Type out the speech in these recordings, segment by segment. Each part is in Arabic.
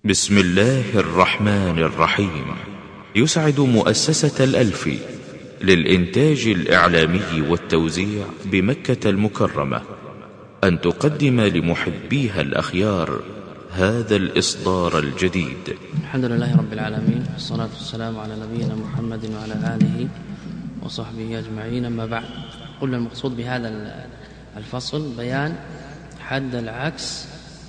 بسم الله الرحمن الرحيم. يسعد مؤسسة الألفي للإنتاج الإعلامي والتوزيع بمكة المكرمة أن تقدم لمحبيها الأخيار هذا الإصدار الجديد. الحمد لله رب العالمين، والصلاة والسلام على نبينا محمد وعلى آله وصحبه أجمعين. أما بعد، قلنا المقصود بهذا الفصل بيان حد العكس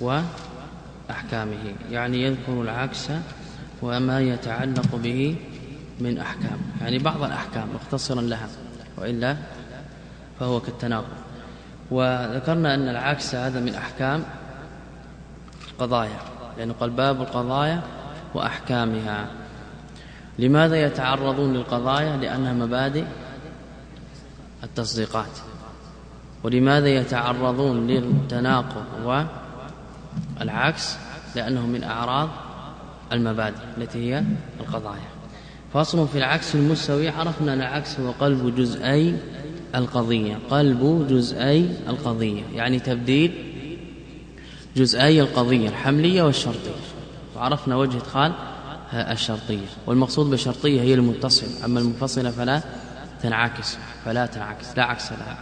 وأحكامه، يعني يذكر العكس وما يتعلق به من أحكام، يعني بعض الأحكام مختصرا لها، وإلا فهو كالتناقض. وذكرنا أن العكس هذا من أحكام القضايا، لأنه قال باب القضايا وأحكامها. لماذا يتعرضون للقضايا؟ لأنها مبادئ التصديقات. ولماذا يتعرضون للتناقض والعكس؟ لأنه من أعراض المبادئ التي هي القضايا. فصل في العكس المستوي. عرفنا أن العكس هو قلب جزئي القضية، قلب جزئي القضية، يعني تبديل جزئي القضية الحملية والشرطية. وعرفنا وجه إدخال الشرطية، والمقصود بالشرطية هي المتصلة، أما المنفصلة فلا تنعكس لا عكس لها.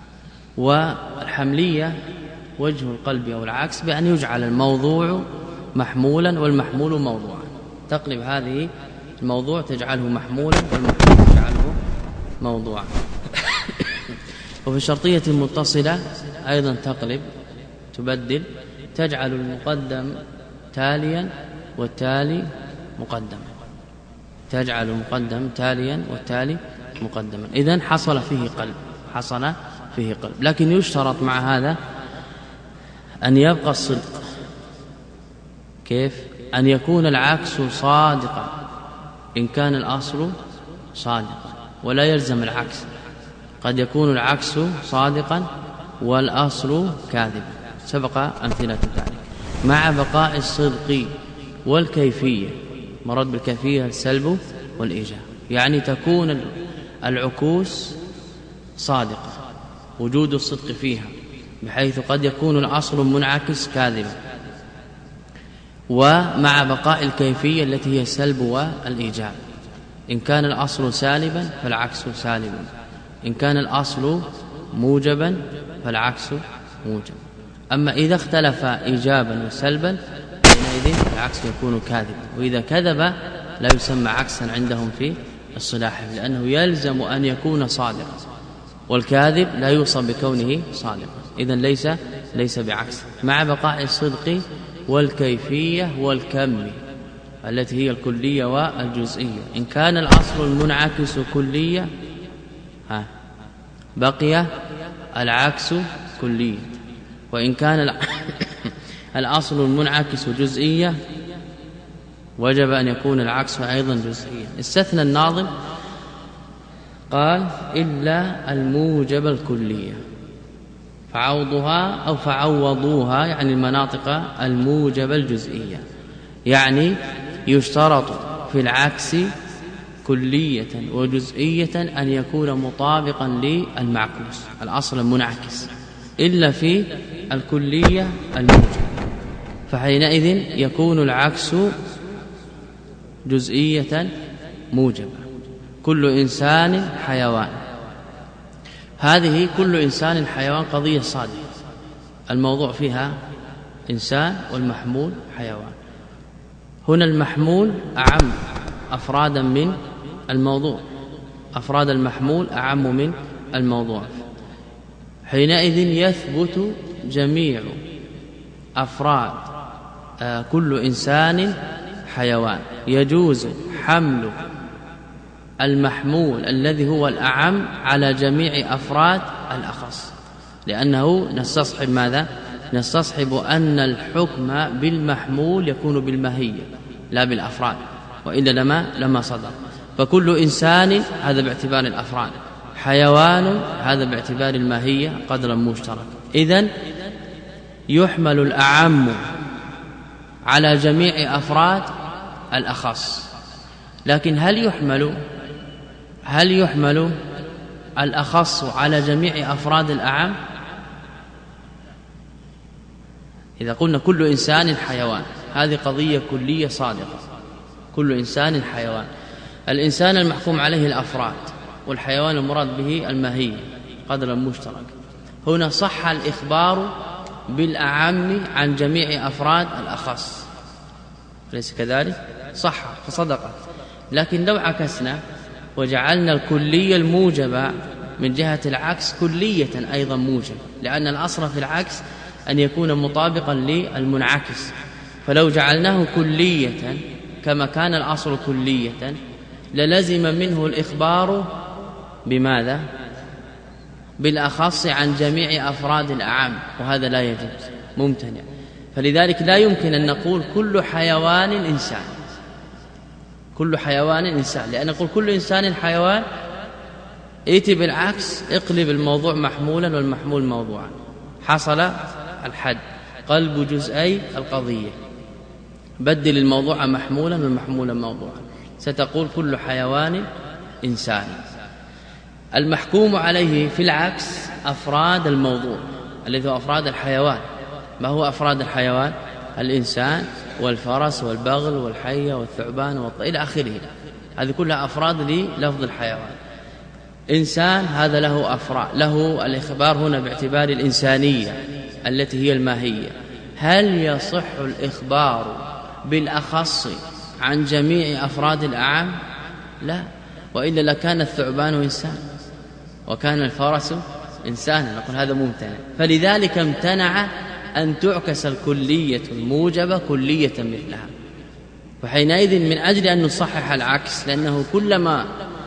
والحملية وجه القلب أو العكس بأن يجعل الموضوع محمولا والمحمول موضوعا، تقلب هذه الموضوع تجعله محمولا والمحمول تجعله موضوعا. وفي الشرطية المتصلة أيضا تقلب، تبدل، تجعل المقدم تاليا والتالي مقدما، تجعل المقدم تاليا والتالي مقدما. إذن حصل فيه قلب، لكن يشترط مع هذا أن يبقى الصدق. كيف؟ أن يكون العكس صادقا إن كان الأصل صادقا، ولا يلزم العكس، قد يكون العكس صادقا والأصل كاذبا، سبق أمثلة ذلك، مع بقاء الصدق والكيفية. مراد بالكيفية السلب والإيجاب، يعني تكون العكوس صادقة، وجود الصدق فيها، بحيث قد يكون الأصل منعكس كاذبا، ومع بقاء الكيفية التي هي السلب والإيجاب. إن كان الأصل سالبا فالعكس سالبا، إن كان الأصل موجبا فالعكس موجب. أما إذا اختلف إيجابا وسلبا حينئذ العكس يكون كاذبا، وإذا كذب لا يسمى عكسا عندهم في الصلاح، لأنه يلزم أن يكون صادقا، والكاذب لا يوصف بكونه صادقا، إذن ليس بعكس، مع بقاء الصدق والكيفية والكم التي هي الكلية والجزئية. إن كان الأصل المنعكس كلية بقي العكس كلية، وإن كان الأصل المنعكس جزئية وجب أن يكون العكس أيضا جزئيا. استثنى الناظم قال إلا الموجب الكلية، فعوضوها يعني المناطق الموجب الجزئية، يعني يشترط في العكس كلية وجزئية أن يكون مطابقا للمعكوس الأصل المنعكس، إلا في الكلية الموجب، فحينئذ يكون العكس جزئية موجبة. كل إنسان حيوان، هذه كل إنسان حيوان قضية صادقة، الموضوع فيها إنسان والمحمول حيوان. هنا المحمول أعم أفرادا من الموضوع، أفراد المحمول أعم من الموضوع، حينئذ يثبت جميع أفراد كل إنسان حيوان. يجوز حمل المحمول الذي هو الأعم على جميع أفراد الأخص، لأنه نستصحب ماذا؟ نستصحب أن الحكم بالمحمول يكون بالماهية لا بالأفراد، وإلا لما صدر. فكل إنسان هذا باعتبار الأفراد، حيوان هذا باعتبار الماهية قدرا مشترك. إذن يحمل الأعم على جميع أفراد الأخص، لكن هل يحمل الأخص على جميع أفراد الأعم؟ إذا قلنا كل إنسان حيوان هذه قضية كلية صادقة. كل إنسان حيوان. الإنسان المحكوم عليه الأفراد، والحيوان المراد به الماهية قدر المشترك. هنا صح الإخبار بالأعم عن جميع أفراد الأخص، ليس كذلك؟ صح فصدق. لكن لو عكسنا وجعلنا الكلية الموجبة من جهة العكس كلية أيضا موجبة، لأن الأصل في العكس أن يكون مطابقا للمنعكس، فلو جعلناه كلية كما كان الأصل كلية للزم منه الإخبار بماذا؟ بالأخص عن جميع أفراد الأعم، وهذا لا يجوز، ممتنع. فلذلك لا يمكن أن نقول كل حيوان إنسان، كل حيوان إنسان، لأن نقول كل إنسان حيوان ائتي بالعكس، اقلب الموضوع محمولا والمحمول موضوعا، حصل الحد. قلب جزئي القضية، بدل الموضوع محمولا والمحمول موضوعا، ستقول كل حيوان إنسان. المحكوم عليه في العكس أفراد الموضوع الذي هو أفراد الحيوان. ما هو أفراد الحيوان؟ الإنسان والفرس والبغل والحية والثعبان إلى آخره، هذه كلها أفراد للفظ الحيوان. إنسان هذا له أفراد، له الإخبار هنا باعتبار الإنسانية التي هي الماهية. هل يصح الإخبار بالأخص عن جميع أفراد الأعم؟ لا، وإلا لكان الثعبان إنسان وكان الفرس إنسانا، نقول هذا ممتنع. فلذلك امتنع أن تعكس الكلية الموجبة كلية مثلها. وحينئذ من أجل أن نصحح العكس، لأنه كلما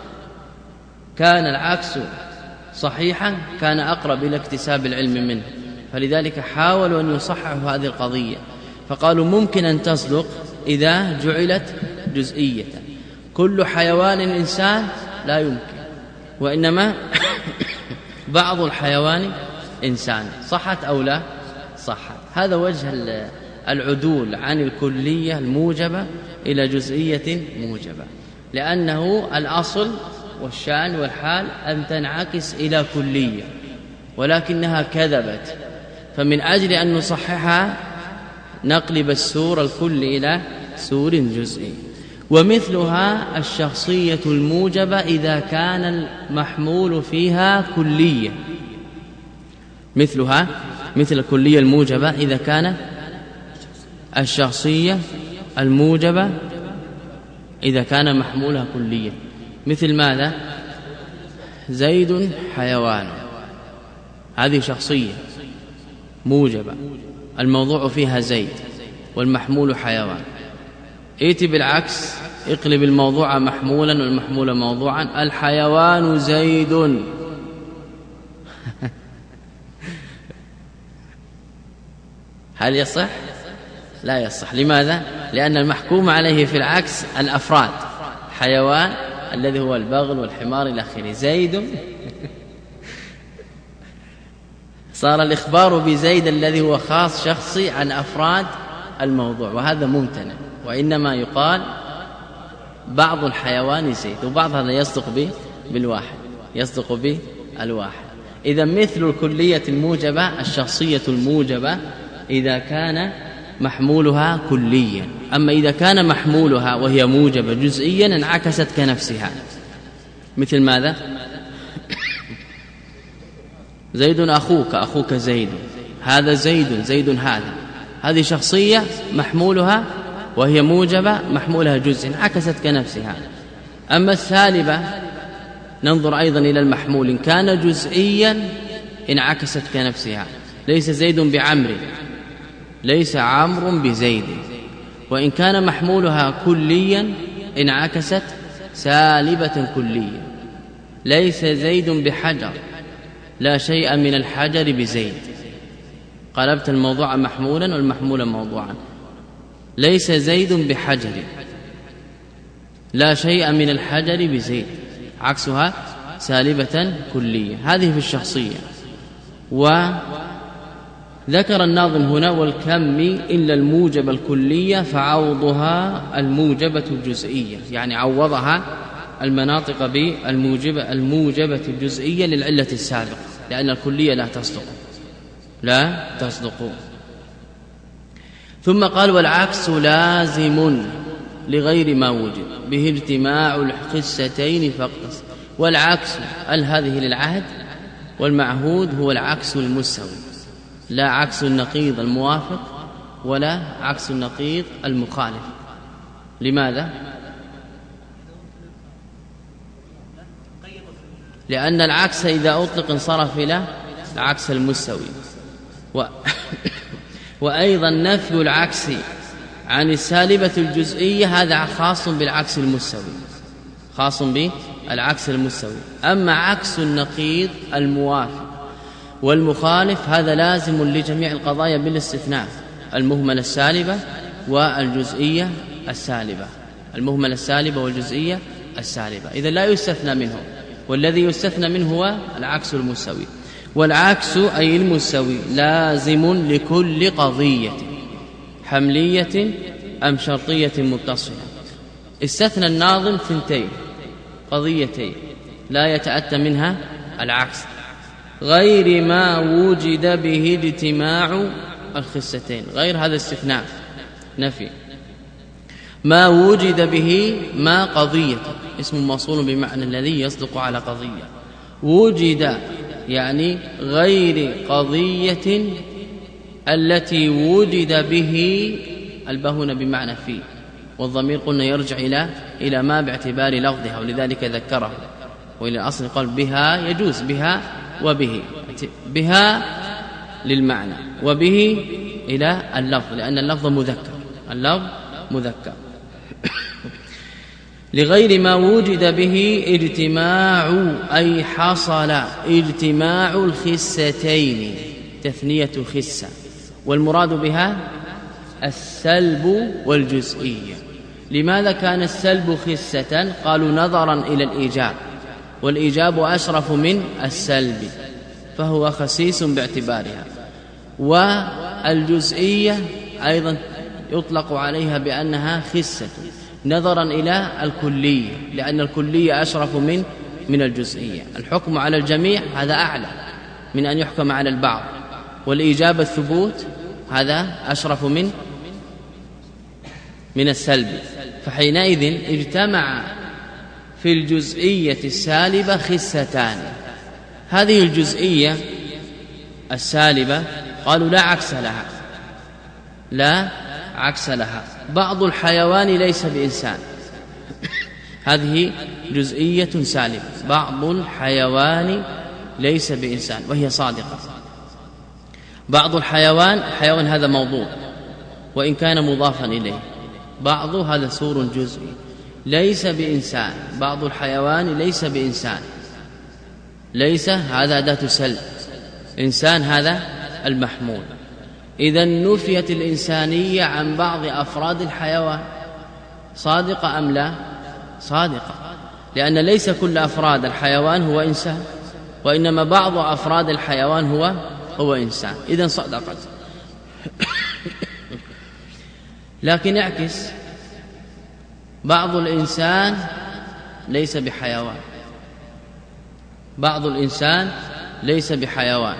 كان العكس صحيحا كان أقرب إلى اكتساب العلم منه، فلذلك حاولوا أن يصححوا هذه القضية، فقالوا ممكن أن تصدق إذا جعلت جزئية. كل حيوان إنسان لا يمكن، وإنما بعض الحيوان إنسان. صحت أو لا؟ صحت. هذا وجه العدول عن الكلية الموجبة إلى جزئية موجبة، لأنه الأصل والشأن والحال أن تنعكس إلى كلية، ولكنها كذبت، فمن أجل أن نصححها نقلب السور الكل إلى سور جزئي. ومثلها الشخصية الموجبة إذا كان المحمول فيها كلية، مثلها مثل الكلية الموجبة إذا كان الشخصية الموجبة إذا كان محمولها كلية. مثل ماذا؟ زيد حيوان، هذه شخصية موجبة الموضوع فيها زيد والمحمول حيوان. ائتي بالعكس، اقلب الموضوع محمولا والمحمول موضوعا، الحيوان زيد. هل يصح؟ لا يصح. لماذا؟ لأن المحكوم عليه في العكس الأفراد، حيوان الذي هو البغل والحمار إلى آخره، زيد. صار الإخبار بزيد الذي هو خاص شخصي عن أفراد الموضوع، وهذا ممتنع. وإنما يقال بعض الحيوان زيد، وبعض هذا يصدق بالواحد، يصدق بالواحد. إذا مثل الكلية الموجبة الشخصية الموجبة إذا كان محمولها كليا، أما إذا كان محمولها وهي موجبة جزئيا انعكست كنفسها. مثل ماذا؟ زيد أخوك، أخوك زيد، هذا زيد هذا، هذه شخصية محمولها وهي موجبة محمولها جزء انعكست كنفسها. أما السالبة ننظر أيضا إلى المحمول، إن كان جزئيا انعكست كنفسها، ليس زيد بعمر، ليس عمرو بزيد. وإن كان محمولها كليا انعكست سالبة كلية، ليس زيد بحجر، لا شيء من الحجر بزيد، قلبت الموضوع محمولا والمحمول موضوعا. ليس زيد بحجر، لا شيء من الحجر بزيد، عكسها سالبة كلية. هذه في الشخصية. وذكر الناظم هنا والكم إلا الموجب الكلية فعوضها الموجبة الجزئية، يعني عوضها المناطق بالموجبة الجزئية للعلة السابقة، لأن الكلية لا تصدق. ثم قال والعكس لازم لغير ما وجد به اجتماع الخستين فاقتص. والعكس هذه للعهد، والمعهود هو العكس المساوي، لا عكس النقيض الموافق ولا عكس النقيض المخالف. لماذا؟ لأن العكس إذا أطلق انصرف إلى العكس المساوي. وأيضا نفي العكس عن السالبة الجزئية هذا خاص بالعكس المساوي، خاص بالعكس المساوي. أما عكس النقيض الموافق والمخالف هذا لازم لجميع القضايا بالاستثناء، المهملة السالبة والجزئية السالبة، المهملة السالبة والجزئية السالبة، إذا لا يستثنى منه، والذي يستثنى منه هو العكس المساوي. والعكس أي المساوي لازم لكل قضية حملية أم شرطية متصلة. استثنى الناظم ثنتين قضيتين لا يتأتى منها العكس، غير ما وجد به اجتماع الخستين، غير هذا استثناء نفي، ما وجد به ما قضية اسم موصول بمعنى الذي يصدق على قضية، وجد يعني غير قضية التي وجد به، البهن بمعنى فيه، والضمير قلنا يرجع إلى ما باعتبار لفظها، ولذلك ذكره. وإلى الأصل قال بها يجوز بها وبه، بها للمعنى وبه إلى اللفظ، لأن اللفظ مذكر، اللفظ مذكر. لغير ما وجد به اجتماع أي حصل اجتماع الخستين، تثنية خسة، والمراد بها السلب والجزئية. لماذا كان السلب خسة؟ قالوا نظرا إلى الإيجاب، والإيجاب أشرف من السلب فهو خسيس باعتبارها. والجزئية أيضا يطلق عليها بأنها خسة نظرا إلى الكلية، لأن الكلية أشرف من الجزئية. الحكم على الجميع هذا أعلى من أن يحكم على البعض، والإيجاب الثبوت هذا أشرف من السلب. فحينئذ اجتمع في الجزئية السالبة خستان. هذه الجزئية السالبة قالوا لا عكس لها، لا عكس لها. بعض الحيوان ليس بإنسان، هذه جزئية سالبة، بعض الحيوان ليس بإنسان وهي صادقة. بعض الحيوان هذا موضوع وإن كان مضافا إليه، بعض هذا سور جزئي ليس بإنسان، بعض الحيوان ليس بإنسان، ليس هذا أداة سلب، إنسان هذا المحمول. إذا نفيت الإنسانية عن بعض أفراد الحيوان، صادقة أم لا؟ صادقة، لأن ليس كل أفراد الحيوان هو إنسان، وإنما بعض أفراد الحيوان هو إنسان، إذن صدقت. لكن اعكس، بعض الإنسان ليس بحيوان، بعض الإنسان ليس بحيوان.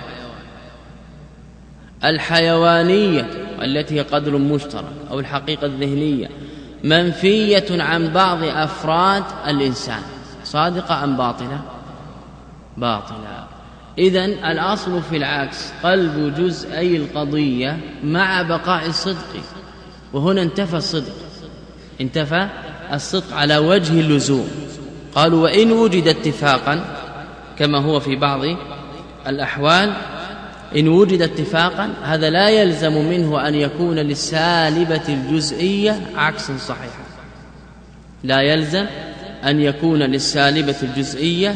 الحيوانية التي هي قدر مشترك أو الحقيقة الذهنية منفية عن بعض أفراد الإنسان، صادقة أم باطلة؟ باطلة. إذن الأصل في العكس قلب جزئي القضية مع بقاء الصدق، وهنا انتفى الصدق، انتفى الصدق على وجه اللزوم. قالوا وإن وجد اتفاقا كما هو في بعض الأحوال، إن وجد اتفاقا هذا لا يلزم منه أن يكون للسالبة الجزئية عكس صحيح، لا يلزم أن يكون للسالبة الجزئية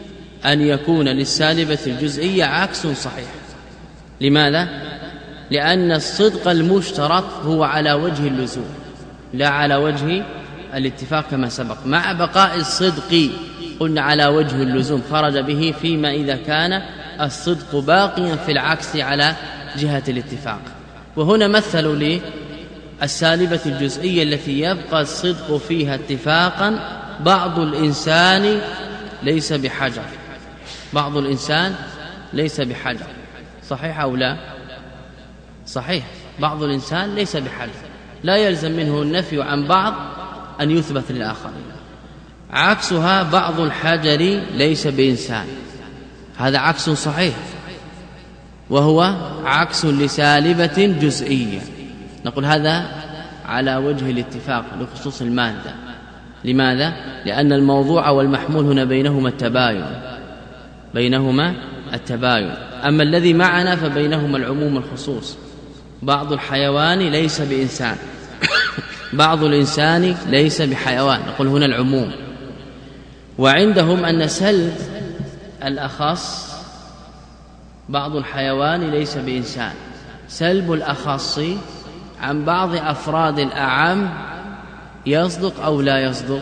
عكس صحيح. لماذا؟ لأن الصدق المشترط هو على وجه اللزوم لا على وجه الاتفاق كما سبق، مع بقاء الصدق قلنا على وجه اللزوم خرج به فيما إذا كان الصدق باقيا في العكس على جهة الاتفاق. وهنا مثلوا لي السالبة الجزئية التي يبقى الصدق فيها اتفاقا، بعض الإنسان ليس بحجر، بعض الإنسان ليس بحجر، صحيح أو لا؟ صحيح، بعض الإنسان ليس بحي، لا يلزم منه النفي عن بعض أن يثبت للآخرين. عكسها بعض الحجر ليس بإنسان، هذا عكس صحيح، وهو عكس لسالبة جزئية. نقول هذا على وجه الاتفاق لخصوص المادة. لماذا؟ لأن الموضوع والمحمول هنا بينهما التباين. أما الذي معنا فبينهما العموم والخصوص. بعض الحيوان ليس بإنسان، بعض الإنسان ليس بحيوان، نقول هنا العموم. وعندهم أن سلب الأخص، بعض الحيوان ليس بإنسان، سلب الأخص عن بعض أفراد الأعم يصدق أو لا يصدق؟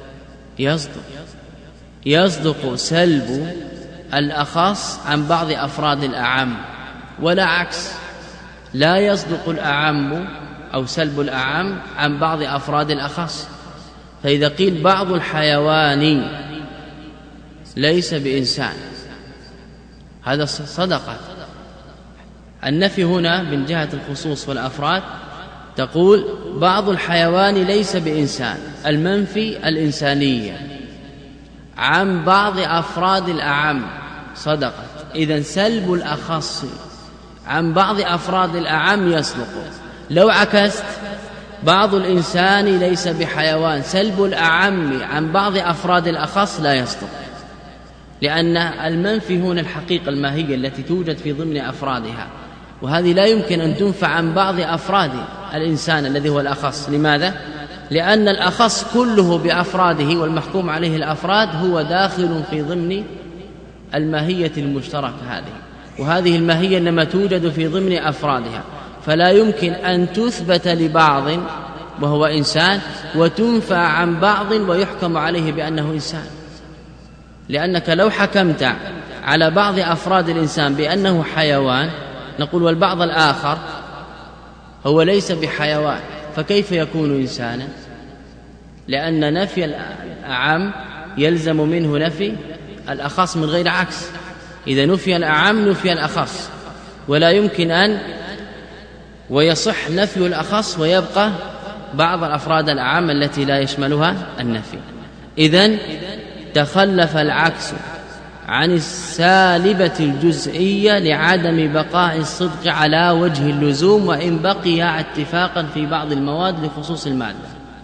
يصدق سلب الأخص عن بعض أفراد الأعم، ولا عكس، لا يصدق الأعم أو سلب الأعم عن بعض أفراد الأخص. فإذا قيل بعض الحيوان ليس بإنسان، هذا صدقة. النفي هنا من جهة الخصوص والأفراد تقول بعض الحيوان ليس بإنسان، المنفي الإنسانية عن بعض أفراد الأعم صدقة. إذن سلب الأخص عن بعض أفراد الأعم يصدق. لو عكست بعض الإنسان ليس بحيوان، سلب الأعم عن بعض أفراد الأخص لا يصدق، لأن المنفي هنا الحقيقة الماهية التي توجد في ضمن أفرادها، وهذه لا يمكن أن تنفع عن بعض أفراد الإنسان الذي هو الأخص. لماذا؟ لأن الأخص كله بأفراده والمحكوم عليه الأفراد هو داخل في ضمن الماهية المشتركة هذه، وهذه الماهية إنما توجد في ضمن أفرادها، فلا يمكن أن تثبت لبعض وهو إنسان وتنفع عن بعض ويحكم عليه بأنه إنسان. لأنك لو حكمت على بعض أفراد الإنسان بأنه حيوان، نقول والبعض الآخر هو ليس بحيوان، فكيف يكون إنسانا؟ لأن نفي الأعم يلزم منه نفي الأخص من غير عكس. إذا نفي الأعم نفي الأخص، ولا يمكن أن ويصح نفي الأخص ويبقى بعض الأفراد الأعم التي لا يشملها النفي. إذن تخلف العكس عن السالبة الجزئية لعدم بقاء الصدق على وجه اللزوم، وإن بقي اتفاقا في بعض المواد لخصوص المادة.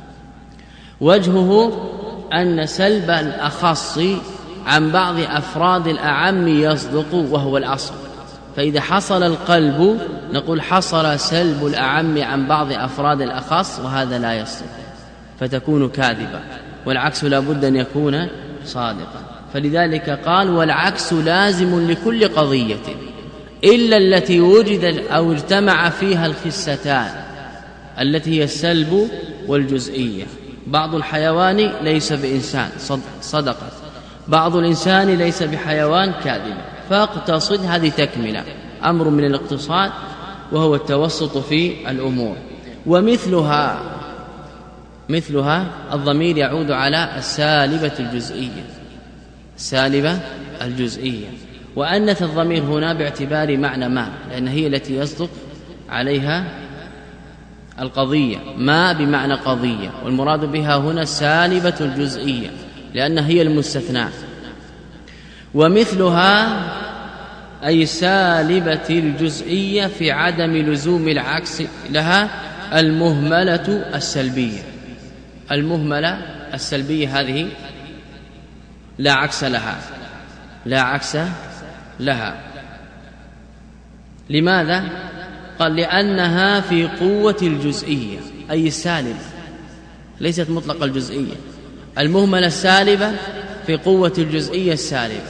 وجهه أن سلب الأخص عن بعض أفراد الأعم يصدق وهو الأصل. فإذا حصل القلب نقول حصل سلب الأعم عن بعض أفراد الأخص، وهذا لا يصدق فتكون كاذبة، والعكس لا بد أن يكون صادقا. فلذلك قال والعكس لازم لكل قضية إلا التي وجد أو اجتمع فيها الخستان التي هي السلب والجزئية. بعض الحيوان ليس بإنسان صدقت، بعض الإنسان ليس بحيوان كاذبة. فاقتصد، هذه تكملة، أمر من الاقتصاد وهو التوسط في الأمور. ومثلها الضمير يعود على السالبة الجزئية، السالبة الجزئية. وأنث الضمير هنا باعتبار معنى ما، لأن هي التي يصدق عليها القضية، ما بمعنى قضية، والمراد بها هنا السالبة الجزئية لأنها هي المستثنى. ومثلها أي السالبة الجزئية في عدم لزوم العكس لها المهملة السلبية. المهملة السلبية هذه لا عكس لها. لماذا؟ قال لأنها في قوة الجزئية، أي السالبة ليست مطلق الجزئية. المهملة السالبة في قوة الجزئية السالبة،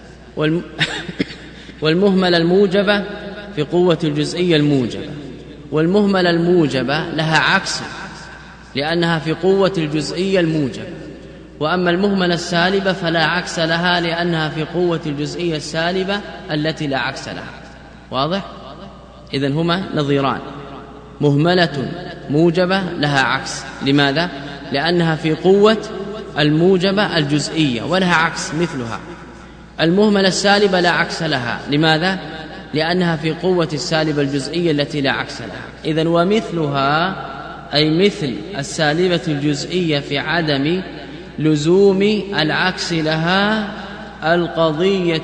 والمهملة الموجبة في قوة الجزئية الموجبة. والمهملة الموجبة لها عكس لأنها في قوة الجزئية الموجبة، وأما المهملة السالبة فلا عكس لها لأنها في قوة الجزئية السالبة التي لا عكس لها. واضح؟ إذن هما نظيران، مهملة موجبة لها عكس. لماذا؟ لأنها في قوة الموجبة الجزئية ولها عكس مثلها. المهملة السالبة لا عكس لها. لماذا؟ لأنها في قوة السالبة الجزئية التي لا عكس لها. إذن ومثلها أي مثل السالبة الجزئية في عدم لزوم العكس لها القضية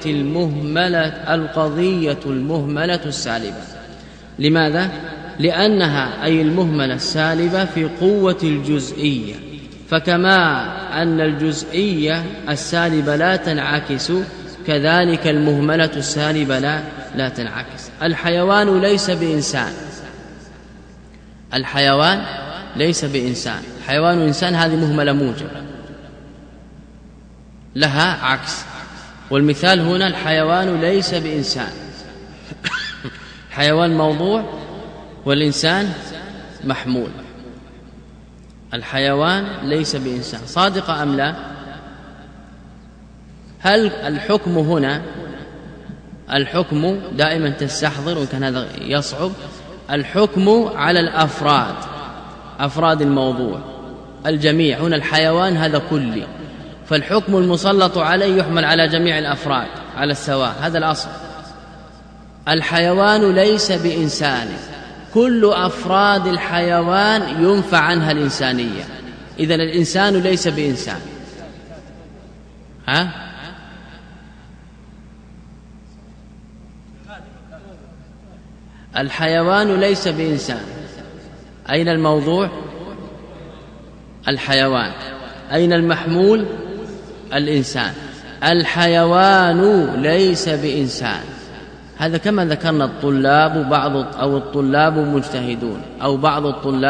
المهملة السالبة. لماذا؟ لأنها أي المهملة السالبة في قوة الجزئية، فكما أن الجزئية السالبة لا تنعكس كذلك المهملة السالبة لا تنعكس. الحيوان ليس بإنسان، الحيوان ليس بإنسان، حيوان وإنسان هذه مهملة موجبة لها عكس. والمثال هنا الحيوان ليس بإنسان، حيوان موضوع والإنسان محمول. الحيوان ليس بإنسان، صادقة أم لا؟ هل الحكم هنا، الحكم دائما تستحضر وكان هذا يصعب، الحكم على الأفراد، أفراد الموضوع الجميع. هنا الحيوان هذا كلي، فالحكم المسلط عليه يحمل على جميع الأفراد على السواء، هذا الأصل. الحيوان ليس بإنسان، كل أفراد الحيوان ينفع عنها الإنسانية، إذن الإنسان ليس بإنسان. الحيوان ليس بإنسان، أين الموضوع؟ الحيوان. أين المحمول؟ الإنسان. الحيوان ليس بإنسان، هذا كما ذكرنا الطلاب الطلاب مجتهدون، أو بعض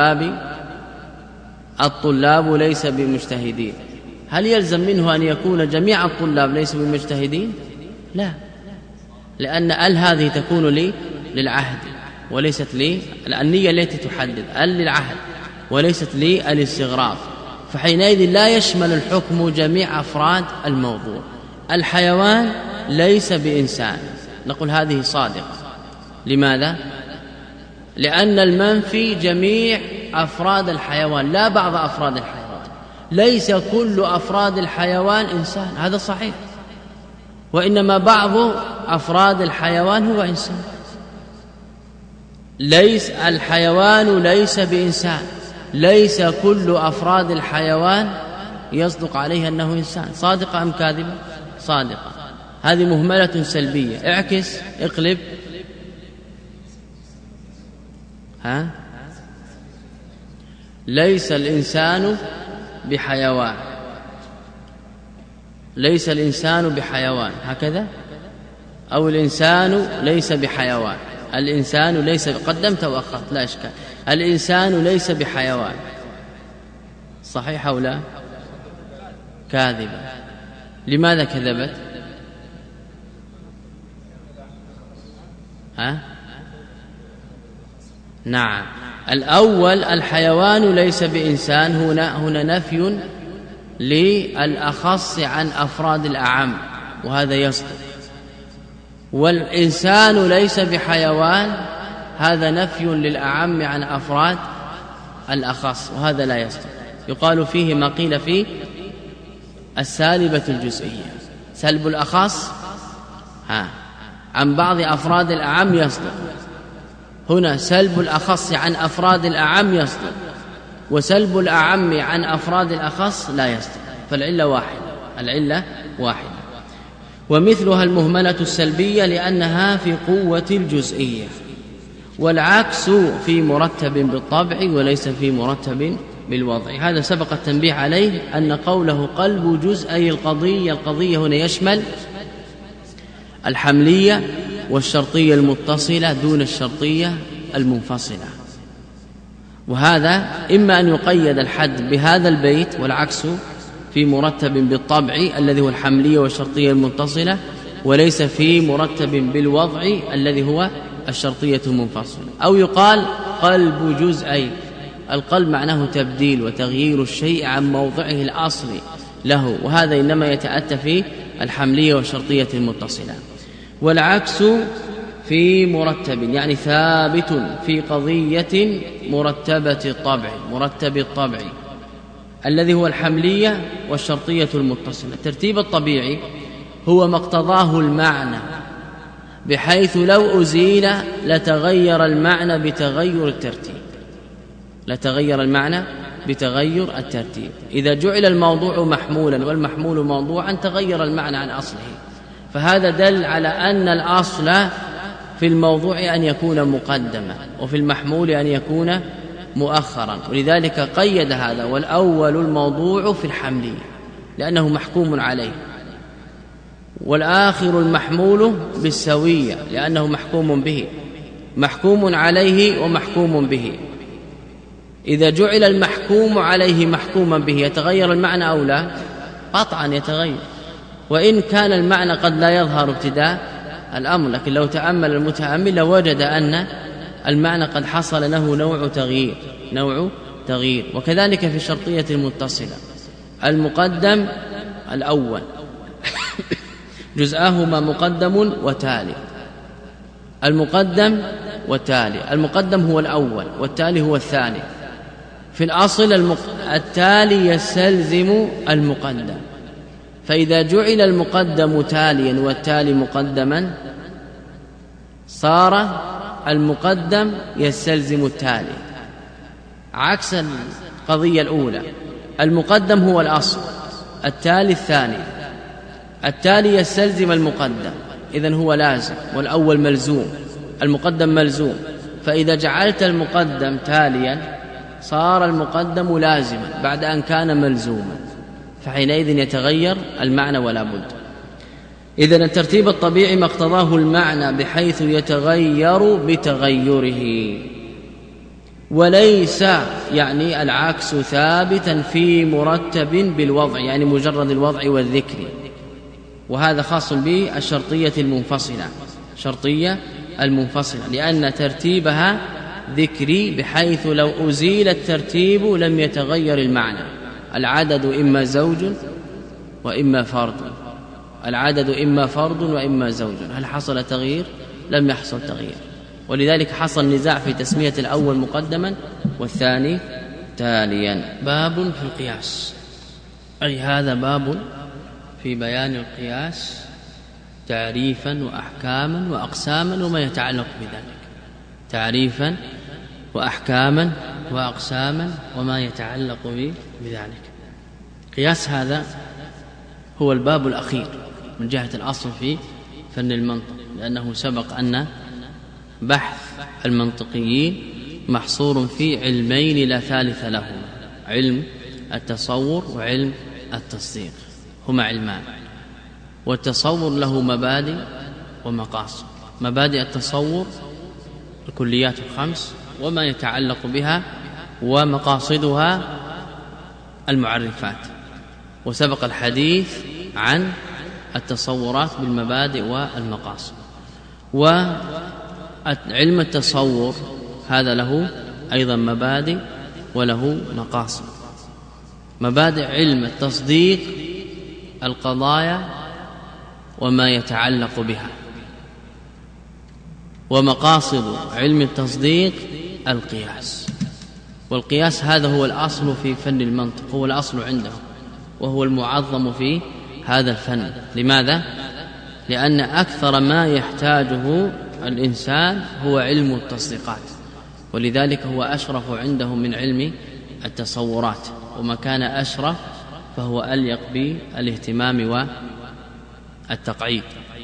الطلاب ليس بمجتهدين. هل يلزم منه أن يكون جميع الطلاب ليس بمجتهدين؟ لا، لأن هذه تكون للعهد وليست النية التي تحدد، للعهد وليست للاستغراق، فحينئذ لا يشمل الحكم جميع أفراد الموضوع. الحيوان ليس بإنسان، نقول هذه صادقة. لماذا؟ لأن المنفي جميع أفراد الحيوان لا بعض أفراد الحيوان، ليس كل أفراد الحيوان إنسان، هذا صحيح، وإنما بعض أفراد الحيوان هو إنسان. الحيوان ليس بإنسان، ليس كل أفراد الحيوان يصدق عليه أنه إنسان. صادقة أم كاذبة؟ صادقة. هذه مهملة سلبية. اعكس، اقلب. ليس الإنسان بحيوان، ليس الإنسان بحيوان، هكذا، أو الإنسان ليس بحيوان، الإنسان ليس، قدمت وأخرت لا إشكال. الإنسان ليس بحيوان، صحيح أو لا؟ كاذبة. لماذا كذبت؟ نعم، الأول الحيوان ليس بإنسان، هنا نفي للأخص عن أفراد الأعم، وهذا يصدق. والإنسان ليس بحيوان، هذا نفي للأعم عن أفراد الأخص، وهذا لا يصدق. يقال فيه ما قيل فيه السالبة الجزئية، سلب الأخص عن بعض أفراد الأعم يصدق. هنا سلب الأخص عن أفراد الأعم يصدق، وسلب الأعم عن أفراد الأخص لا يصدق، فالعلة واحدة، العلة واحدة. ومثلها المهملة السلبية لأنها في قوة الجزئية، والعكس في مرتب بالطبع وليس في مرتب بالوضع. هذا سبق التنبيه عليه، أن قوله قلب جزئي القضية هنا يشمل الحملية والشرطية المتصلة دون الشرطية المنفصلة. وهذا إما أن يقيد الحد بهذا البيت، والعكس في مرتب بالطبع الذي هو الحملية والشرطية المتصلة، وليس في مرتب بالوضع الذي هو الشرطية المنفصلة. أو يقال قلب جزئي، القلب معناه تبديل وتغيير الشيء عن موضعه الأصلي له، وهذا إنما يتأتى في الحملية والشرطية المتصلة. والعكس في مرتب، يعني ثابت في قضية مرتب الطبع الذي هو الحملية والشرطية المتصلة. الترتيب الطبيعي هو ما اقتضاه المعنى بحيث لو أزيل لتغير المعنى بتغير الترتيب، لتغير المعنى بتغير الترتيب. إذا جعل الموضوع محمولا والمحمول موضوعا تغير المعنى عن أصله، فهذا دل على أن الأصل في الموضوع أن يكون مقدما وفي المحمول أن يكون مؤخرا، ولذلك قيد هذا والأول الموضوع في الحملية لأنه محكوم عليه، والآخر المحمول بالسوية لأنه محكوم به، محكوم عليه ومحكوم به. إذا جعل المحكوم عليه محكوما به يتغير المعنى أو لا؟ قطعا يتغير، وإن كان المعنى قد لا يظهر ابتداء الأمر، لكن لو تأمل المتأمل لوجد أن المعنى قد حصل له نوع تغيير. وكذلك في الشرطية المتصلة المقدم الأول جزءاهما مقدم وتالي، المقدم والتالي، المقدم هو الأول والتالي هو الثاني. في الأصل التالي يستلزم المقدم، فإذا جعل المقدم تاليا والتالي مقدما صار المقدم يستلزم التالي، عكس القضية الأولى. المقدم هو الأصل، التالي الثاني، التالي يستلزم المقدم، إذن هو لازم، والأول ملزوم، المقدم ملزوم. فإذا جعلت المقدم تاليا صار المقدم لازما بعد أن كان ملزوما، فحينئذ يتغير المعنى ولا بد. إذن الترتيب الطبيعي ما اقتضاه المعنى بحيث يتغير بتغيره، وليس يعني العكس ثابتا في مرتب بالوضع، يعني مجرد الوضع والذكر، وهذا خاص بالشرطية المنفصلة، شرطية المنفصلة، لأن ترتيبها ذكري بحيث لو أزيل الترتيب لم يتغير المعنى. العدد إما زوج وإما فرد، العدد إما فرد وإما زوج، هل حصل تغيير؟ لم يحصل تغيير، ولذلك حصل نزاع في تسمية الأول مقدما والثاني تاليا. باب في القياس، أي هذا باب في بيان القياس تعريفا وأحكاما وأقساما وما يتعلق بذلك، تعريفا وأحكاما وأقساما وما يتعلق بذلك. قياس هذا هو الباب الأخير من جهة الأصل في فن المنطق، لأنه سبق أن بحث المنطقيين محصور في علمين لا ثالث لهما، علم التصور وعلم التصديق، هما علمان، والتصور له مبادئ ومقاصد. مبادئ التصور الكليات الخمس وما يتعلق بها، ومقاصدها المعرفات، وسبق الحديث عن التصورات بالمبادئ والمقاصد. وعلم التصور هذا له أيضا مبادئ وله مقاصد. مبادئ علم التصديق القضايا وما يتعلق بها، ومقاصد علم التصديق القياس. والقياس هذا هو الأصل في فن المنطق، هو الأصل عنده وهو المعظم في هذا الفن. لماذا؟ لأن أكثر ما يحتاجه الإنسان هو علم التصديقات، ولذلك هو أشرف عنده من علم التصورات، وما كان أشرف فهو أليق بالاهتمام والتقعيد.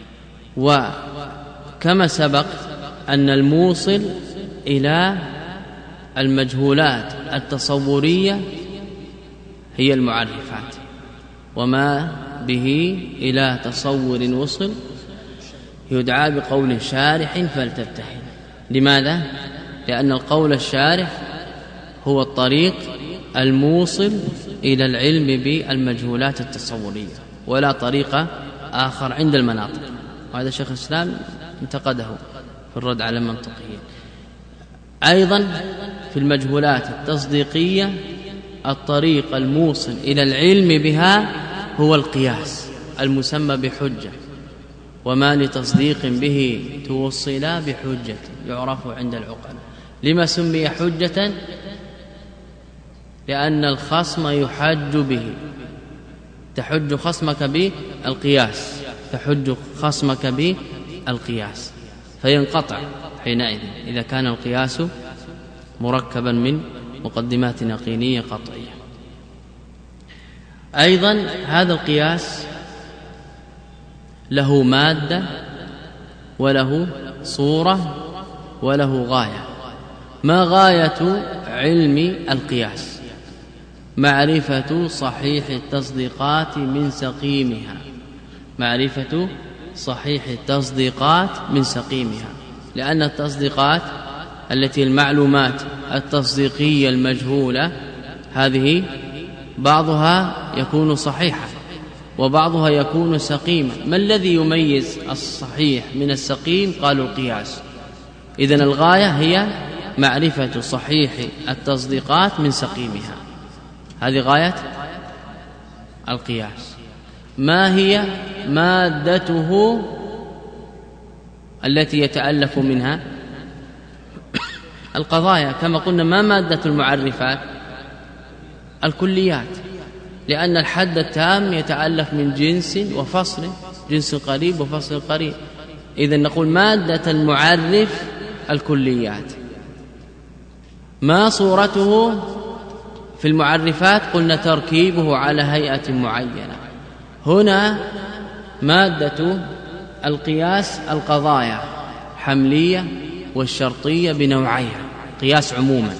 وكما سبق أن الموصل إلى المجهولات التصورية هي المعرفات، وما به إلى تصور وصل يدعى بقول شارح فلتبتهل. لماذا؟ لأن القول الشارح هو الطريق الموصل إلى العلم بالمجهولات التصورية، ولا طريق آخر عند المناطق، وهذا شيخ الإسلام انتقده في الرد على المنطقيين. أيضا في المجهولات التصديقية الطريق الموصل إلى العلم بها هو القياس المسمى بحجة، وما لتصديق به توصل بحجة يعرف عند العقلاء. لما سمي حجة؟ لأن الخصم يحج به، تحج خصمك بالقياس، تحج خصمك القياس فينقطع حينئذ إذا كان القياس مركبا من مقدمات يقينية قطعية. أيضا هذا القياس له مادة وله صورة وله غاية. ما غاية علم القياس؟ معرفة صحيح التصديقات من سقيمها، معرفة صحيح التصديقات من سقيمها، لأن التصديقات التي المعلومات التصديقية المجهولة هذه بعضها يكون صحيحا وبعضها يكون سقيما. ما الذي يميز الصحيح من السقيم؟ قالوا القياس. إذن الغاية هي معرفة صحيح التصديقات من سقيمها، هذه غاية القياس. ما هي مادته التي يتألف منها القضايا؟ كما قلنا ما مادة المعرفات؟ الكليات، لأن الحد التام يتألف من جنس وفصل، جنس قريب وفصل قريب. إذن نقول مادة المعرف الكليات. ما صورته في المعرفات؟ قلنا تركيبه على هيئة معينة. هنا مادة القياس القضايا حملية والشرطية بنوعيها. قياس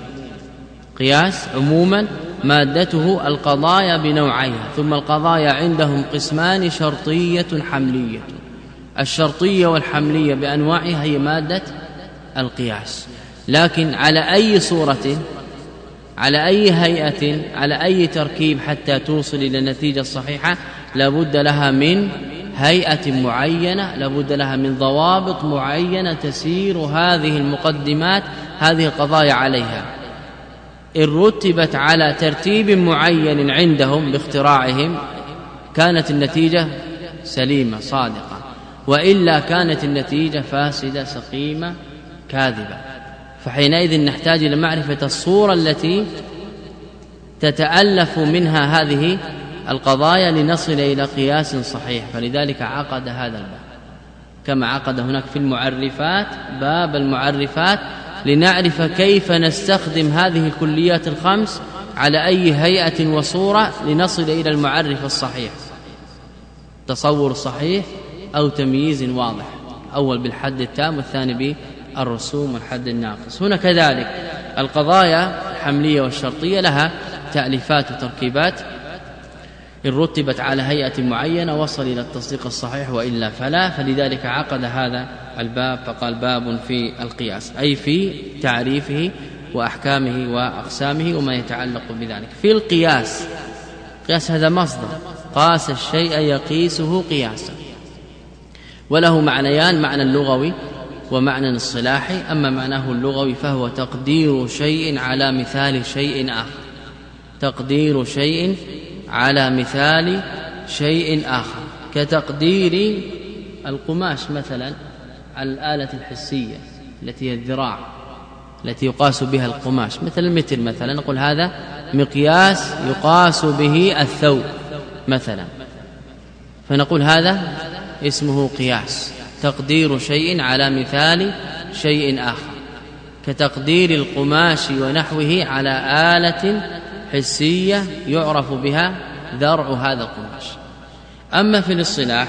عموما مادته القضايا بنوعيها. ثم القضايا عندهم قسمان: شرطية حملية. الشرطية والحملية بأنواعها هي مادة القياس، لكن على أي صورة، على أي هيئة، على أي تركيب حتى توصل إلى النتيجة الصحيحة لابد لها من هيئة معينة، لابد لها من ضوابط معينة تسير هذه المقدمات، هذه القضايا عليها. إن رتبت على ترتيب معين عندهم باختراعهم كانت النتيجة سليمة صادقة، وإلا كانت النتيجة فاسدة سقيمة كاذبة. فحينئذ نحتاج إلى معرفة الصورة التي تتألف منها هذه القضايا لنصل إلى قياس صحيح. فلذلك عقد هذا الباب كما عقد هناك في المعرفات باب المعرفات، لنعرف كيف نستخدم هذه الكليات الخمس على أي هيئة وصورة لنصل إلى المعرف الصحيح، تصور صحيح أو تمييز واضح، أول بالحد التام والثاني بالرسوم والحد الناقص. هنا كذلك القضايا الحملية والشرطية لها تأليفات وتركيبات، إن رتبت على هيئة معينة وصل إلى التصديق الصحيح وإلا فلا. فلذلك عقد هذا الباب فقال باب في القياس، أي في تعريفه وأحكامه وأقسامه وما يتعلق بذلك. في القياس، قياس هذا مصدر، قاس الشيء يقيسه قياسا، وله معنيان: معنى اللغوي ومعنى الصلاحي. أما معناه اللغوي فهو تقدير شيء على مثال شيء آخر، تقدير شيء على مثال شيء آخر، كتقدير القماش مثلا على الآلة الحسية التي هي الذراع التي يقاس بها القماش، مثل المتر مثلا، نقول هذا مقياس يقاس به الثوب مثلا، فنقول هذا اسمه قياس، تقدير شيء على مثال شيء آخر، كتقدير القماش ونحوه على آلة حسية يعرف بها ذرع هذا القماش. أما في الاصطلاح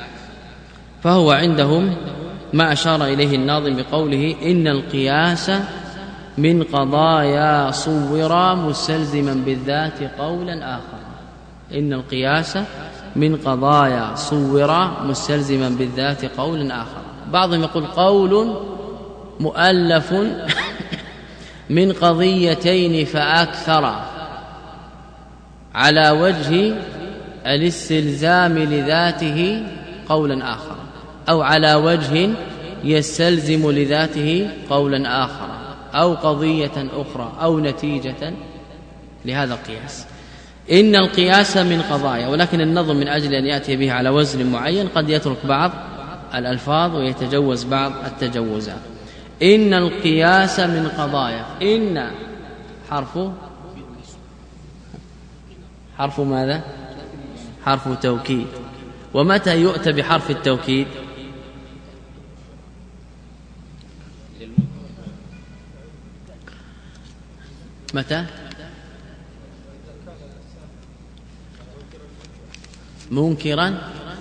فهو عندهم ما أشار إليه الناظم بقوله: إن القياس من قضايا صورا مستلزما بالذات قولا آخر. إن القياس من قضايا صورا مستلزما بالذات قولا آخر. بعضهم يقول قول مؤلف من قضيتين فأكثر على وجه الاستلزام لذاته قولا آخر، أو على وجه يستلزم لذاته قولا آخر، أو قضية أخرى، أو نتيجة لهذا القياس. إن القياس من قضايا، ولكن النظم من أجل أن يأتي به على وزن معين قد يترك بعض الألفاظ ويتجوز بعض التجوزات. إن القياس من قضايا، إن حرف ماذا؟ حرف توكيد. ومتى يؤتى بحرف التوكيد؟ متى؟ منكرا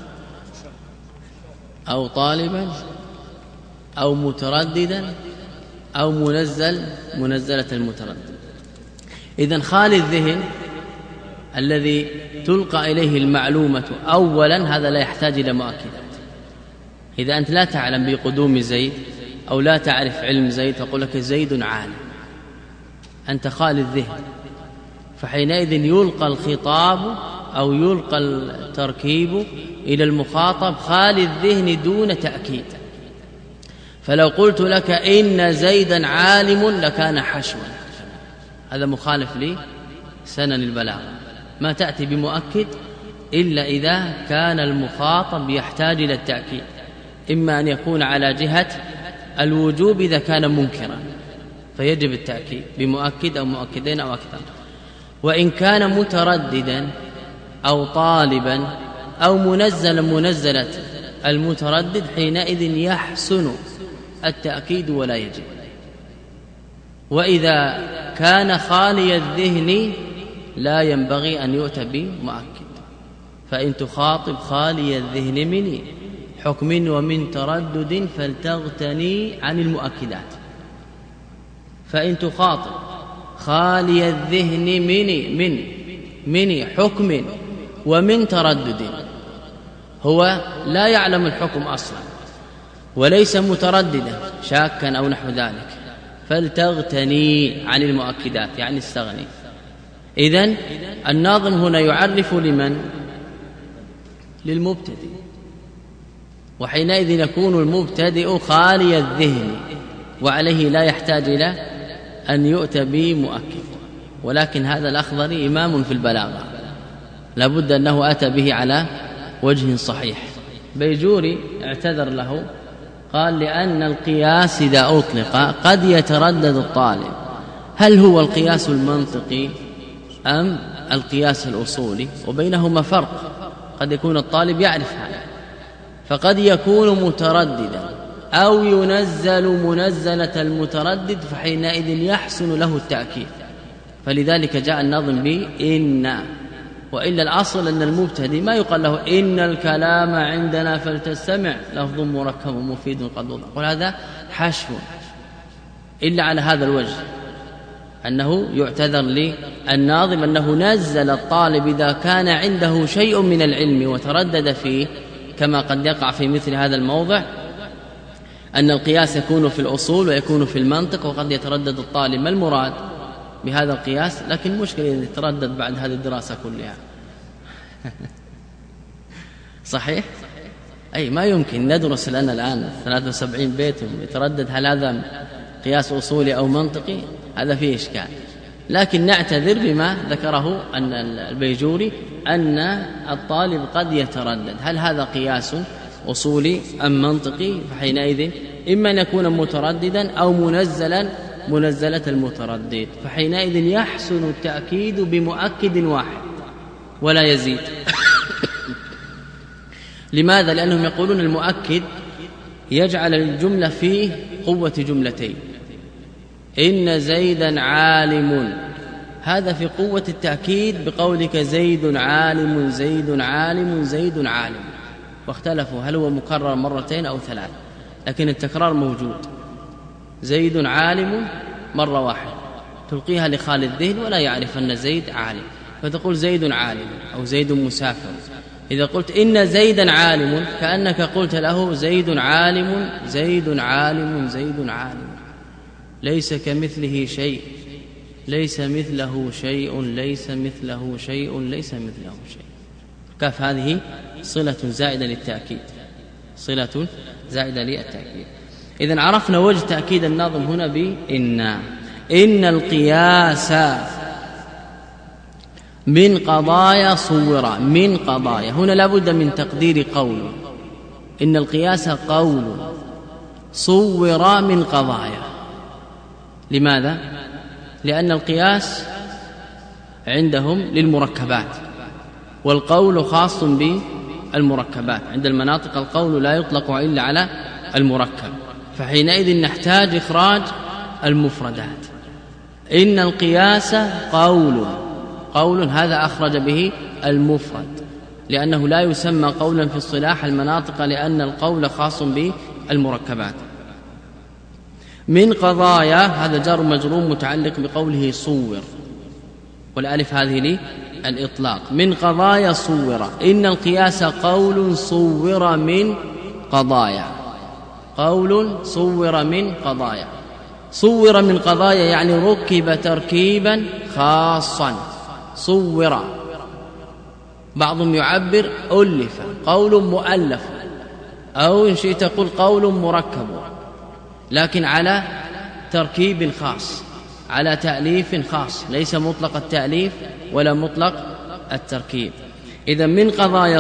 أو طالبا أو مترددا أو منزلة المتردد. إذن خالي الذهن الذي تلقى إليه المعلومة أولا هذا لا يحتاج إلى مؤكدات. إذا أنت لا تعلم بقدوم زيد أو لا تعرف علم زيد فقل لك زيد عالم، أنت خالي الذهن، فحينئذ يلقى الخطاب أو يلقى التركيب إلى المخاطب خالي الذهن دون تأكيد. فلو قلت لك إن زيدا عالم لكان حشوا، هذا مخالف لسنن البلاغة، ما تأتي بمؤكد إلا إذا كان المخاطب يحتاج إلى التأكيد، إما أن يكون على جهة الوجوب إذا كان منكرا فيجب التأكيد بمؤكد أو مؤكدين أو أكثر، وإن كان مترددا أو طالبا أو منزلة المتردد حينئذ يحسن التأكيد ولا يجب. وإذا كان خالي الذهن لا ينبغي أن يؤتى بمؤكد. فإن تخاطب خالي الذهن من حكم ومن تردد فلتغتني عن المؤكدات. فإن تخاطب خالي الذهن من حكم ومن تردد، هو لا يعلم الحكم أصلا وليس مترددا شاكا أو نحو ذلك، فلتغتني عن المؤكدات يعني استغني. إذن الناظم هنا يعرف لمن؟ للمبتدئ، وحينئذ يكون المبتدئ خالي الذهن وعليه لا يحتاج إلى أن يؤتى بمؤكد. ولكن هذا الأخضري إمام في البلاغة لابد أنه أتى به على وجه صحيح. بيجوري اعتذر له، قال لأن القياس إذا أطلق قد يتردد الطالب هل هو القياس المنطقي أم القياس الأصولي، وبينهما فرق، قد يكون الطالب يعرف هذا، فقد يكون مترددا أو ينزل منزلة المتردد فحينئذ يحسن له التأكيد. فلذلك جاء النظم بإن، وإلا الأصل أن المبتدئ ما يقال له إن الكلام عندنا فلتستمع لفظ مركب مفيد قد وضع، وهذا حشو، إلا على هذا الوجه أنه يعتذر للناظم أنه نزل الطالب إذا كان عنده شيء من العلم وتردد فيه، كما قد يقع في مثل هذا الموضع أن القياس يكون في الأصول ويكون في المنطق، وقد يتردد الطالب ما المراد بهذا القياس. لكن مشكلة إذا يتردد بعد هذه الدراسة كلها صحيح؟ أي ما يمكن ندرس لنا الآن 73 بيت يتردد هل هذا قياس أصولي أو منطقي، هذا فيه إشكال. لكن نعتذر بما ذكره أن البيجوري أن الطالب قد يتردد هل هذا قياس أصولي أم منطقي، فحينئذ إما أن يكون مترددا أو منزلة المتردد، فحينئذ يحسن التأكيد بمؤكد واحد ولا يزيد. لماذا؟ لأنهم يقولون المؤكد يجعل الجملة فيه قوة جملتين، إن زيدا عالم، هذا في قوة التأكيد بقولك زيد عالم زيد عالم زيد عالم، واختلفوا هل هو مكرر مرتين أو ثلاث، لكن التكرار موجود. زيد عالم مرة واحدة تلقيها لخالي الذهن ولا يعرف أن زيد عالم، فتقول زيد عالم أو زيد مسافر. إذا قلت إن زيدا عالم كأنك قلت له زيد عالم زيد عالم زيد عالم، ليس كمثله شيء ليس مثله شيء ليس مثله شيء ليس مثله شيء. كاف هذه صلة زائدة للتأكيد، صلة زائدة للتأكيد. إذن عرفنا وجه تأكيد الناظم هنا إن القياس من قضايا صورا، من قضايا هنا لابد من تقدير قول، إن القياس قول صورا من قضايا. لماذا؟ لأن القياس عندهم للمركبات والقول خاص بالمركبات، عند المناطق القول لا يطلق إلا على المركب، فحينئذ نحتاج إخراج المفردات. إن القياس قول هذا أخرج به المفرد، لأنه لا يسمى قولا في اصطلاح المناطق، لأن القول خاص بالمركبات. من قضايا هذا جار مجرور متعلق بقوله صور، والالف هذه للإطلاق. من قضايا صور، إن القياس قول صور من قضايا، قول صور من قضايا. صور من قضايا يعني ركب تركيبا خاصا. صور بعضهم يعبر ألف، قول مؤلف، أو إن شئت تقول قول مركب، لكن على تركيب خاص، على تأليف خاص، ليس مطلق التأليف ولا مطلق التركيب. إذا من قضايا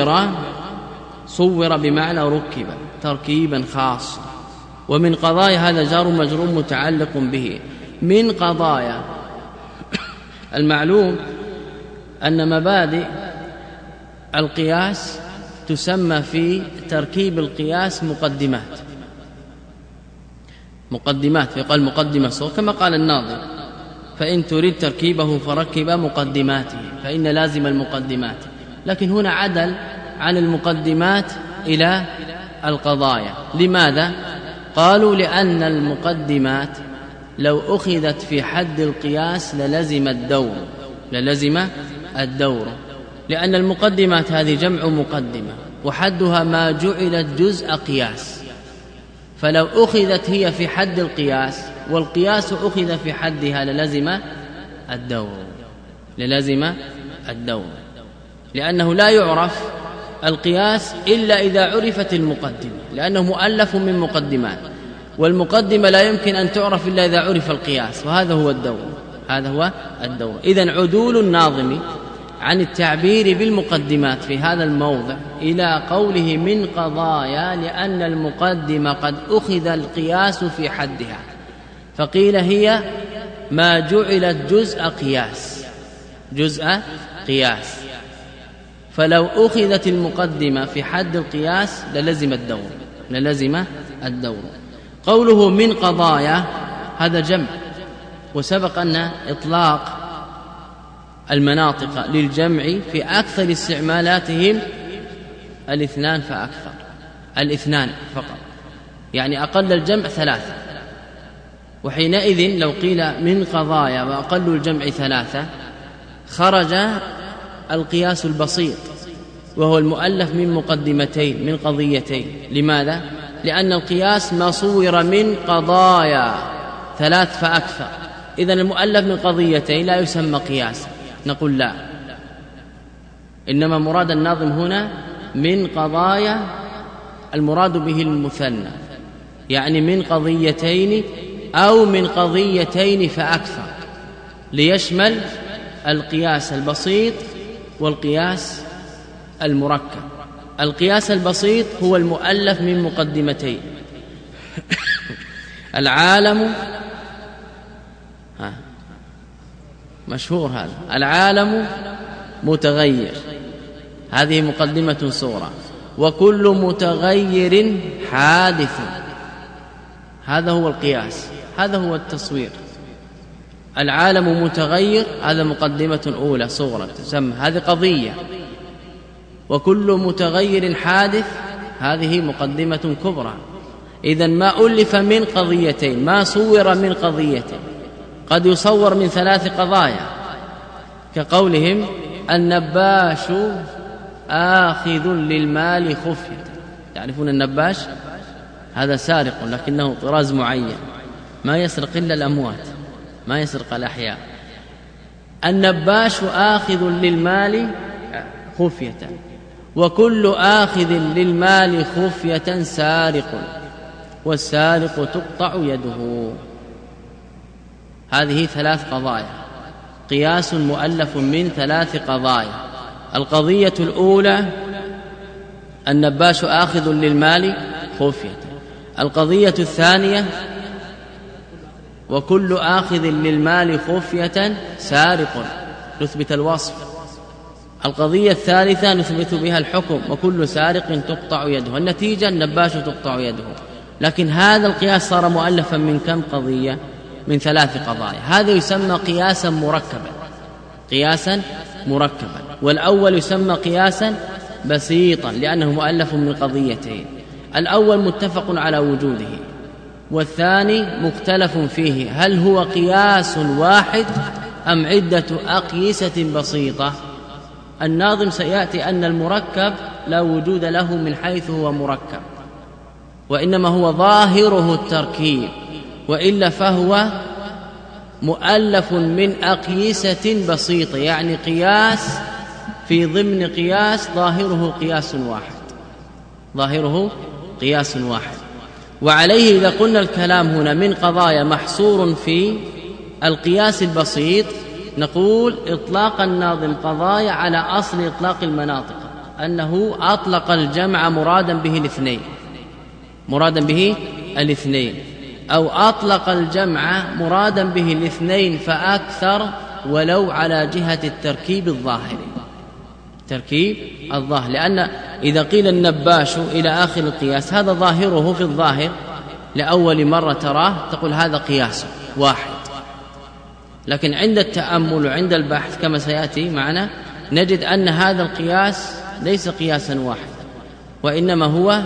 صور بمعنى ركب تركيبا خاصا. ومن قضايا هذا جار مجرور متعلق به. من قضايا المعلوم أن مبادئ القياس تسمى في تركيب القياس مقدمات، فيقال مقدمة صور كما قال الناظم: فإن تريد تركيبه فركب مقدماته، فإن لازم المقدمات. لكن هنا عدل عن المقدمات إلى القضايا. لماذا؟ قالوا لأن المقدمات لو أخذت في حد القياس للزم الدور، لأن المقدمات هذه جمع مقدمة، وحدها ما جعلت جزء قياس، فلو أخذت هي في حد القياس والقياس أخذ في حدها للزم الدور، لأنه لا يعرف القياس إلا إذا عرفت المقدمة، لأنه مؤلف من مقدمات، والمقدمة لا يمكن أن تعرف إلا إذا عرف القياس، وهذا هو الدور. إذن عدول الناظم عن التعبير بالمقدمات في هذا الموضع إلى قوله من قضايا، لأن المقدمة قد أخذ القياس في حدها، فقيل هي ما جعلت جزء قياس، فلو أخذت المقدمة في حد القياس للزم الدور. قوله من قضايا هذا جمع، وسبق أن إطلاق المناطق للجمع في أكثر استعمالاتهم الاثنان فأكثر، الاثنان فقط، يعني أقل الجمع 3، وحينئذ لو قيل من قضايا وأقل الجمع 3 خرج القياس البسيط، وهو المؤلف من مقدمتين من قضيتين. لماذا؟ لأن القياس ما صور من قضايا 3 فأكثر، إذن المؤلف من قضيتين لا يسمى قياسا. نقول لا، إنما مراد الناظم هنا من قضايا المراد به المثنى، يعني من قضيتين أو من قضيتين فأكثر، ليشمل القياس البسيط والقياس المركب. القياس البسيط هو المؤلف من مقدمتين. العالم مشهور هذا، العالم متغير، هذه مقدمة صورة، وكل متغير حادث، هذا هو القياس، هذا هو التصوير. العالم متغير، هذا مقدمة أولى صورة تسمى، هذه قضية. وكل متغير حادث، هذه مقدمة كبرى. إذن ما ألف من قضيتين، ما صور من قضيتين، قد يصور من 3 قضايا، كقولهم النباش آخذ للمال خفية. تعرفون النباش؟ هذا سارق، لكنه طراز معين، ما يسرق إلا الأموات، ما يسرق الأحياء. النباش آخذ للمال خفية، وكل آخذ للمال خفية سارق، والسارق تقطع يده. هذه 3 قضايا، قياس مؤلف من 3 قضايا. القضية الأولى النباش آخذ للمال خفية. القضية الثانية وكل آخذ للمال خفية سارق، نثبت الوصف. القضية الثالثة نثبت بها الحكم، وكل سارق تقطع يده. النتيجة النباش تقطع يده. لكن هذا القياس صار مؤلفا من كم قضية؟ من 3 قضايا. هذا يسمى قياسا مركبا، قياسا مركبا. والأول يسمى قياسا بسيطا لأنه مؤلف من قضيتين، الأول متفق على وجوده، والثاني مختلف فيه هل هو قياس واحد أم عدة أقيسة بسيطة. الناظم سيأتي أن المركب لا وجود له من حيث هو مركب، وإنما هو ظاهره التركيب، وإلا فهو مؤلف من أقيسة بسيطة، يعني قياس في ضمن قياس ظاهره قياس واحد، ظاهره قياس واحد. وعليه إذا قلنا الكلام هنا من قضايا محصور في القياس البسيط، نقول إطلاق الناظم قضايا على أصل إطلاق المناطق، أنه أطلق الجمع مرادا به الاثنين، مرادا به الاثنين، أو أطلق الجمع مرادا به الاثنين فأكثر ولو على جهة التركيب الظاهري، تركيب الظاهر. لأن إذا قيل النباش إلى آخر القياس هذا ظاهره في الظاهر لأول مرة تراه تقول هذا قياس واحد، لكن عند التأمل وعند البحث كما سيأتي معنا نجد أن هذا القياس ليس قياسا واحدا، وإنما هو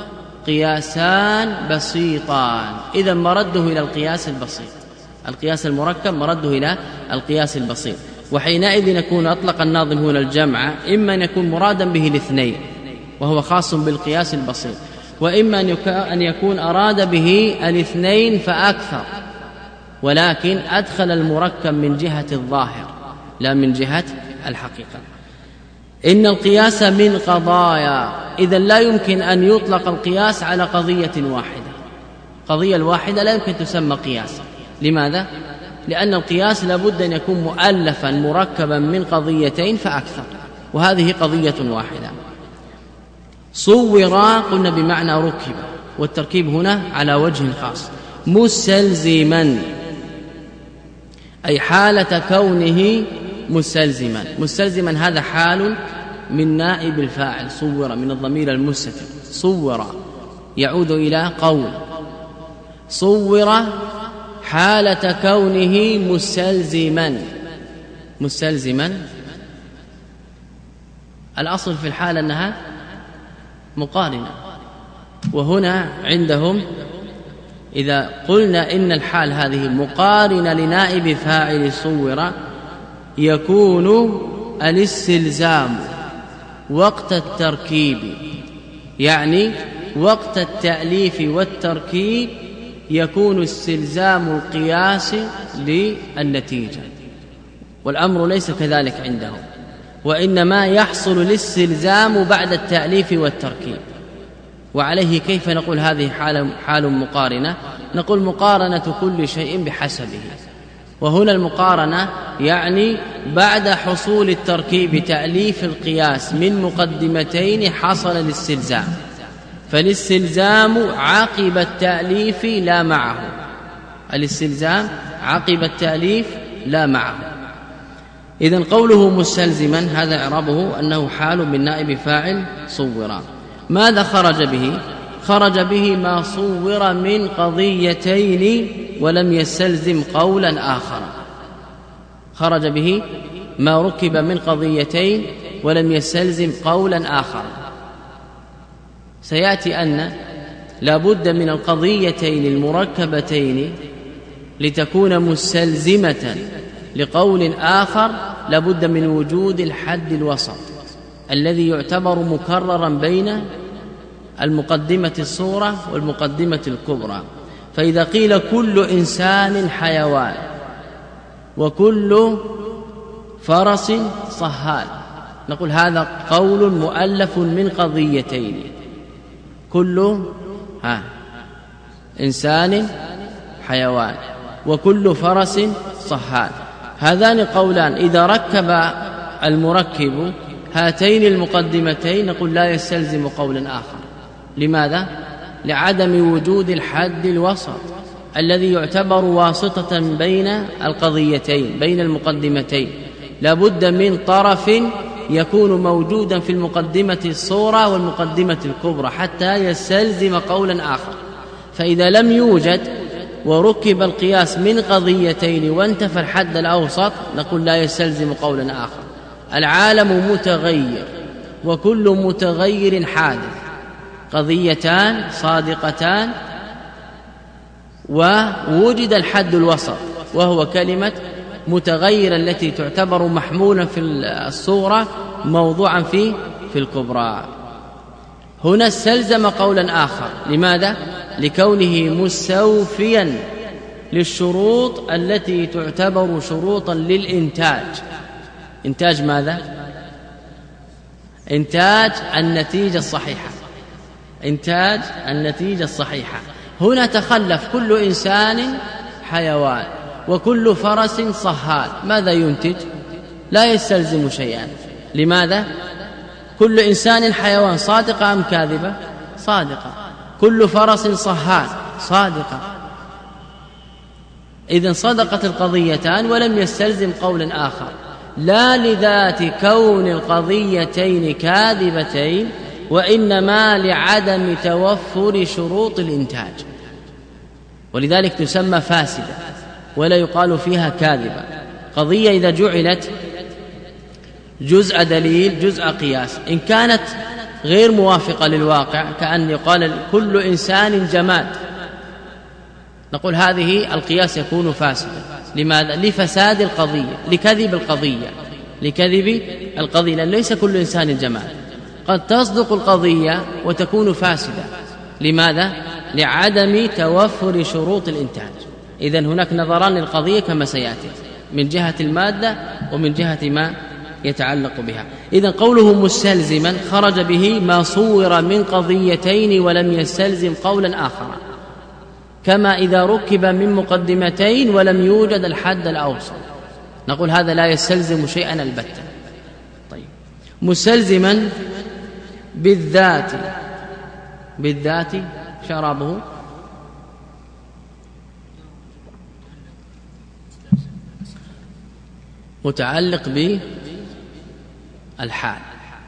قياسان بسيطان. إذا مرده إلى القياس البسيط، القياس المركب مرده إلى القياس البسيط. وحينئذ يكون أطلق الناظم هنا الجمع إما أن يكون مرادا به الاثنين وهو خاص بالقياس البسيط، وإما أن يكون أراد به الاثنين فأكثر، ولكن أدخل المركب من جهة الظاهر لا من جهة الحقيقة. إن القياس من قضايا، إذن لا يمكن أن يطلق القياس على قضية واحدة، قضية الواحدة لا يمكن تسمى قياسا. لماذا؟ لأن القياس لابد أن يكون مؤلفا مركبا من قضيتين فأكثر، وهذه قضية واحدة. صورا قلنا بمعنى ركب، والتركيب هنا على وجه خاص. مستلزما أي حالة كونه مستلزما، مستلزما هذا حال من نائب الفاعل، صور من الضمير المستتر، صور يعود إلى قول، صور حالة كونه مستلزما. مستلزما الأصل في الحالة أنها مقارنة، وهنا عندهم إذا قلنا إن الحال هذه مقارنة لنائب فاعل صور يكون الاستلزام وقت التركيب، يعني وقت التأليف والتركيب يكون استلزام القياس للنتيجة، والأمر ليس كذلك عندهم، وإنما يحصل الاستلزام بعد التأليف والتركيب. وعليه كيف نقول هذه حال مقارنة؟ نقول مقارنة كل شيء بحسبه، وهنا المقارنة يعني بعد حصول التركيب تأليف القياس من مقدمتين حصل الاستلزام، فالاستلزام عقب التأليف لا معه، الاستلزام عقب التأليف لا معه. إذن قوله مستلزما هذا إعرابه أنه حال من نائب فاعل صورا. ماذا خرج به؟ خرج به ما صور من قضيتين ولم يستلزم قولا آخر، خرج به ما ركب من قضيتين ولم يستلزم قولا آخر. سيأتي أن لا بد من القضيتين المركبتين لتكون مستلزمة لقول آخر، لا بد من وجود الحد الوسط الذي يعتبر مكررا بين المقدمة الصغرى والمقدمة الكبرى. فإذا قيل كل إنسان حيوان وكل فرس صهال، نقول هذا قول مؤلف من قضيتين، كل إنسان حيوان وكل فرس صهال، هذان قولان إذا ركب المركب هاتين المقدمتين نقول لا يستلزم قولا آخر. لماذا؟ لعدم وجود الحد الوسط الذي يعتبر واسطة بين القضيتين بين المقدمتين، لا بد من طرف يكون موجودا في المقدمة الصغرى والمقدمة الكبرى حتى يستلزم قولا آخر. فإذا لم يوجد وركب القياس من قضيتين وانتفى الحد الأوسط نقول لا يستلزم قولا آخر. العالم متغير وكل متغير حادث، قضيتان صادقتان، ووجد الحد الوسط وهو كلمة متغير التي تعتبر محمولا في الصورة موضوعا في الكبرى. هنا استلزم قولا آخر. لماذا؟ لكونه مستوفيا للشروط التي تعتبر شروطا للإنتاج. إنتاج ماذا؟ إنتاج النتيجة الصحيحة. إنتاج النتيجة الصحيحة. هنا تخلف كل إنسان حيوان وكل فرس صهال، ماذا ينتج؟ لا يستلزم شيئا. لماذا؟ كل إنسان حيوان، صادقة أم كاذبة؟ صادقة. كل فرس صهال، صادقة. إذن صدقت القضيتان ولم يستلزم قولا آخر، لا لذات كون القضيتين كاذبتين، وإنما لعدم توفر شروط الإنتاج، ولذلك تسمى فاسدة ولا يقال فيها كاذبة. قضية إذا جعلت جزء دليل جزء قياس، إن كانت غير موافقة للواقع كأن يقال كل إنسان جماد، نقول هذه القياس يكون فاسدا. لماذا؟ لفساد القضية، لكذب القضية، لكذب القضية، لأن ليس كل إنسان جماد. قد تصدق القضية وتكون فاسدة. لماذا؟ لعدم توفر شروط الإنتاج. إذن هناك نظران للقضية كما سيأتي، من جهة المادة ومن جهة ما يتعلق بها. إذن قوله مستلزما خرج به ما صور من قضيتين ولم يستلزم قولا آخر، كما إذا ركب من مقدمتين ولم يوجد الحد الأوسط، نقول هذا لا يستلزم شيئا البتة. طيب، مستلزما بالذات، بالذات شرابه متعلق بالحال،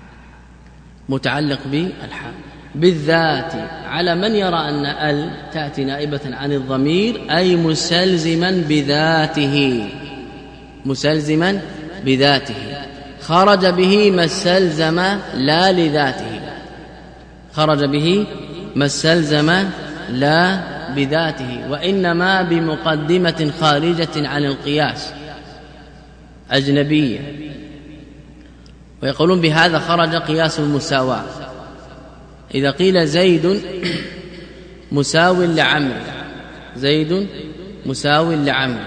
متعلق بالحال بالذات، على من يرى أن ال تأتي نائبة عن الضمير، أي مستلزما بذاته، مستلزما بذاته. خرج به ما استلزم لا لذاته، خرج به ما استلزم لا بذاته، وإنما بمقدمة خارجة عن القياس أجنبية. ويقولون بهذا خرج قياس المساواة. إذا قيل زيد مساو لعمرو، زيد مساو لعمرو،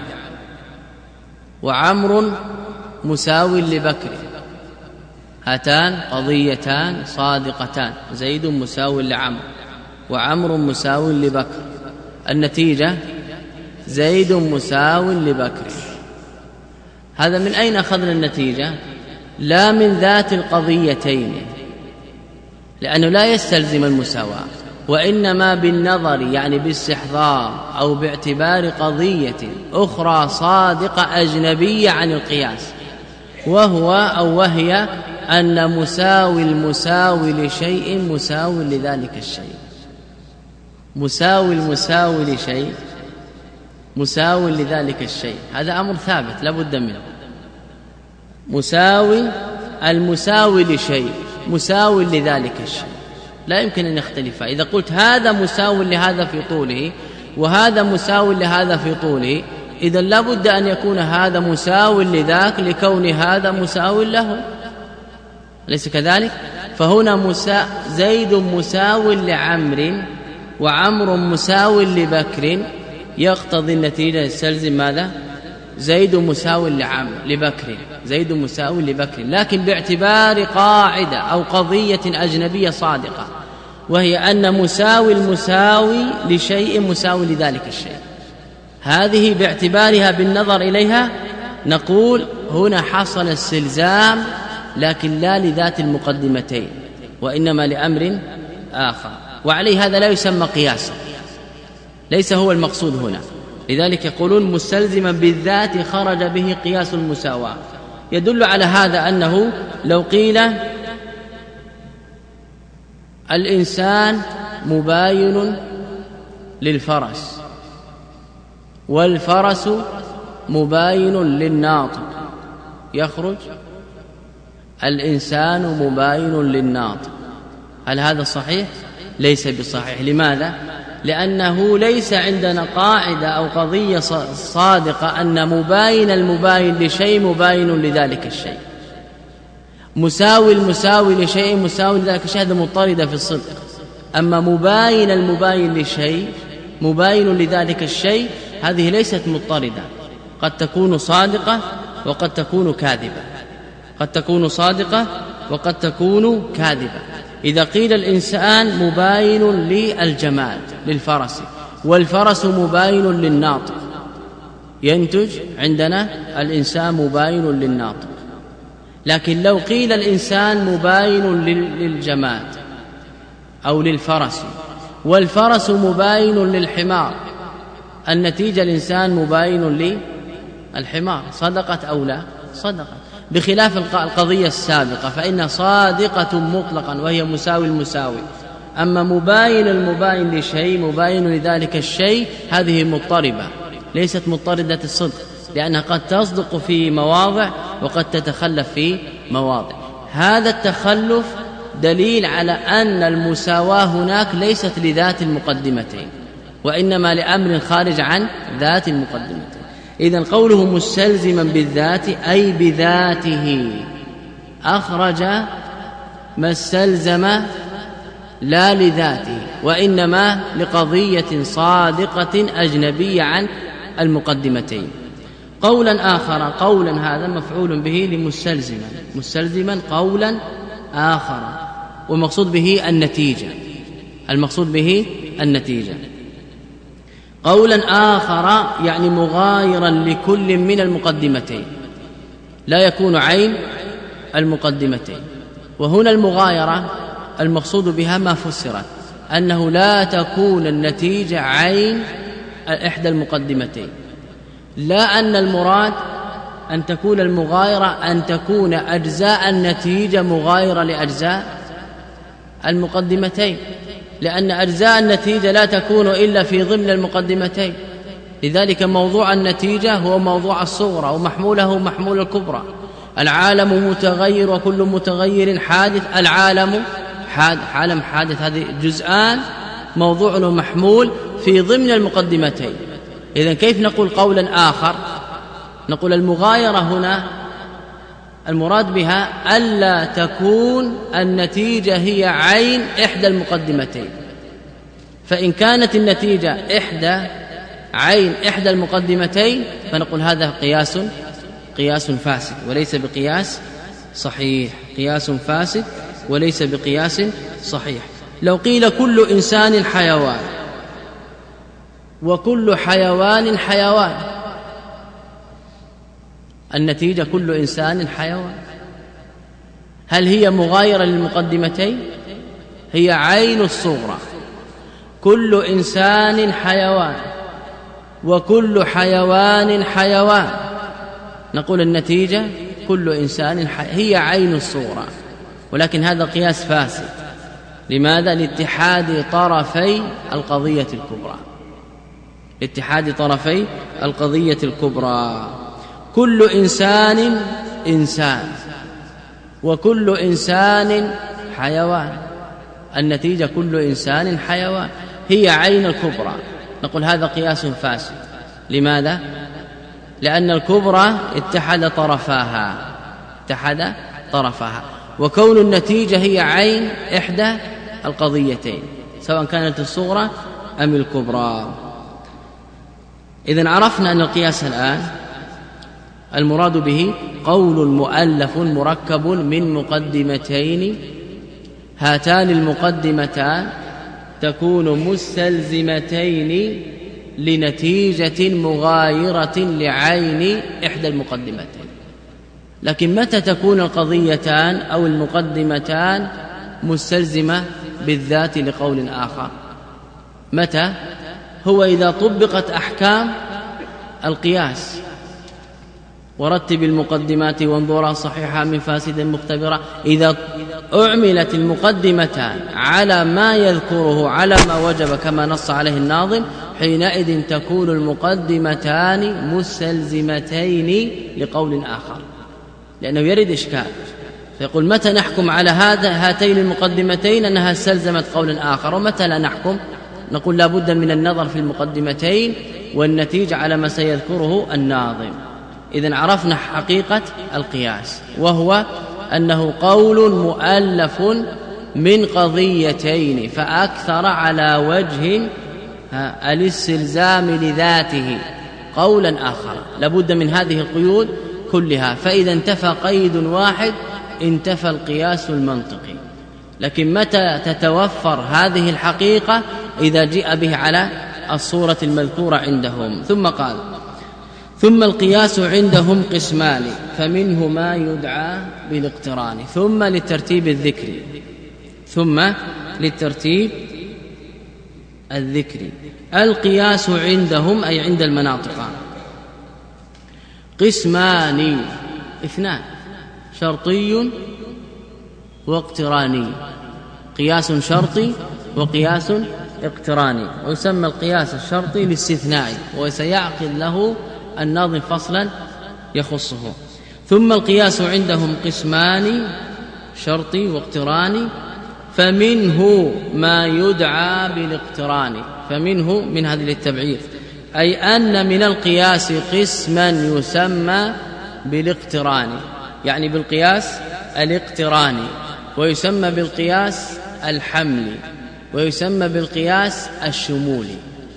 وعمرو مساو لبكر، هاتان قضيتان صادقتان، زيد مساو لعمرو وعمرو مساو لبكر، النتيجة زيد مساو لبكر. هذا من أين أخذنا النتيجة؟ لا من ذات القضيتين، لأنه لا يستلزم المساواة، وإنما بالنظر، يعني باستحضار أو باعتبار قضية أخرى صادقة أجنبية عن القياس، وهو أو وهي أن مساوي المساوي لشيء مساوي لذلك الشيء. مساوي المساوي لشيء مساوي لذلك الشيء، هذا أمر ثابت لا بد منه. مساوي المساوي لشيء مساوي لذلك الشيء، لا يمكن أن يختلفا. إذا قلت هذا مساوي لهذا في طوله وهذا مساوي لهذا في طوله، إذا لا بد أن يكون هذا مساوي لذاك لكون هذا مساوي له، ليس كذلك؟ فهنا زيد مساوي لعمرو وعمرو مساوي لبكر، يقتضي النتيجة يستلزم ماذا؟ زيد مساوي لبكر، زيد مساوي لبكر، لكن باعتبار قاعدة أو قضية أجنبية صادقة، وهي أن مساوي المساوي لشيء مساوي لذلك الشيء. هذه باعتبارها بالنظر إليها نقول هنا حصل استلزام، لكن لا لذات المقدمتين وإنما لأمر آخر، وعليه هذا لا يسمى قياسا، ليس هو المقصود هنا. لذلك يقولون مستلزما بالذات خرج به قياس المساواة. يدل على هذا أنه لو قيل الإنسان مباين للفرس، والفرس مباين للناطق، يخرج الإنسان مباين للناطق. هل هذا صحيح؟ ليس بصحيح. لماذا؟ لأنه ليس عندنا قاعدة أو قضية صادقة أن مباين المباين لشيء مباين لذلك الشيء. مساوي المساوي لشيء مساوي لذلك الشيء، هذا مضطردة في الصدق. أما مباين المباين لشيء مباين لذلك الشيء، هذه ليست مضطردة، قد تكون صادقة وقد تكون كاذبة، قد تكون صادقة وقد تكون كاذبة. إذا قيل الإنسان مباين للجماد للفرس والفرس مباين للناطق، ينتج عندنا الإنسان مباين للناطق. لكن لو قيل الإنسان مباين للجماد أو للفرس والفرس مباين للحمار، النتيجة الإنسان مباين للحمار، صدقت أو لا؟ صدقت. بخلاف القضية السابقة فإنها صادقة مطلقا وهي مساوي المساوي. أما مباين المباين لشيء مباين لذلك الشيء، هذه مضطربة ليست مضطردة الصدق، لأنها قد تصدق في مواضع وقد تتخلف في مواضع. هذا التخلف دليل على أن المساواة هناك ليست لذات المقدمتين، وإنما لأمر خارج عن ذات المقدمتين. إذن قوله مستلزما بالذات أي بذاته، أخرج ما استلزم لا لذاته، وإنما لقضية صادقة أجنبية عن المقدمتين. قولا آخر، قولا هذا مفعول به لمستلزما، مستلزما قولا آخر، والمقصود به النتيجة، المقصود به النتيجة. قولا آخر يعني مغايرا لكل من المقدمتين، لا يكون عين المقدمتين. وهنا المغايرة المقصود بها ما فسرت، أنه لا تكون النتيجة عين إحدى المقدمتين، لا أن المراد أن تكون المغايرة أن تكون أجزاء النتيجة مغايرة لأجزاء المقدمتين، لأن أجزاء النتيجة لا تكون إلا في ضمن المقدمتين. لذلك موضوع النتيجة هو موضوع الصغرى ومحموله محمول الكبرى. العالم متغير وكل متغير حادث، العالم عالم حادث، هذه جزءان موضوع ومحمول في ضمن المقدمتين. إذن كيف نقول قولا آخر؟ نقول المغايرة هنا المراد بها ألا تكون النتيجة هي عين إحدى المقدمتين، فإن كانت النتيجة عين إحدى المقدمتين فنقول هذا قياس فاسد وليس بقياس صحيح، قياس فاسد وليس بقياس صحيح. لو قيل كل إنسان حيوان وكل حيوان حيوان، النتيجة كل إنسان حيوان، هل هي مغايرة للمقدمتين؟ هي عين الصغرى، كل إنسان حيوان وكل حيوان حيوان، نقول النتيجة كل إنسان هي عين الصغرى، ولكن هذا قياس فاسد. لماذا؟ لاتحاد طرفي القضية الكبرى، لاتحاد طرفي القضية الكبرى. كل إنسان إنسان وكل إنسان حيوان، النتيجة كل إنسان حيوان، هي عين الكبرى، نقول هذا قياس فاسد. لماذا؟ لأن الكبرى اتحد طرفاها، وكون النتيجة هي عين إحدى القضيتين سواء كانت الصغرى أم الكبرى. إذن عرفنا أن القياس الآن المراد به قول مؤلف مركب من مقدمتين، هاتان المقدمتان تكون مستلزمتين لنتيجة مغايرة لعين إحدى المقدمتين. لكن متى تكون القضيتان أو المقدمتان مستلزمة بالذات لقول آخر؟ متى؟ هو إذا طبقت أحكام القياس، ورتب المقدمات وانظرا صحيحة من فاسد مختبرة. إذا أعملت المقدمتان على ما يذكره على ما وجب كما نص عليه الناظم، حينئذ تكون المقدمتان مستلزمتين لقول آخر، لأنه يرد إشكال، فيقول متى نحكم على هاتين المقدمتين أنها استلزمت قول آخر، ومتى لا نحكم؟ نقول لا بد من النظر في المقدمتين والنتيجة على ما سيذكره الناظم. إذن عرفنا حقيقة القياس، وهو أنه قول مؤلف من قضيتين فأكثر على وجه الاستلزام لذاته قولا آخر، لابد من هذه القيود كلها، فإذا انتفى قيد واحد انتفى القياس المنطقي. لكن متى تتوفر هذه الحقيقة؟ إذا جاء به على الصورة المذكورة عندهم. ثم قال ثم القياس عندهم قسمان فمنه ما يدعى بالاقتران. ثم للترتيب الذكري، ثم للترتيب الذكري. القياس عندهم أي عند المناطق قسمان اثنان، شرطي واقتراني، قياس شرطي وقياس اقتراني. ويسمى القياس الشرطي الاستثنائي، وسيعقد له الناظم فصلا يخصه. ثم القياس عندهم قسمان شرطي واقتراني، فمنه ما يدعى بالاقتران. فمنه من هذه التبعير، أي أن من القياس قسما يسمى بالاقتران، يعني بالقياس الاقتراني، ويسمى بالقياس الحملي، ويسمى بالقياس الشمولي.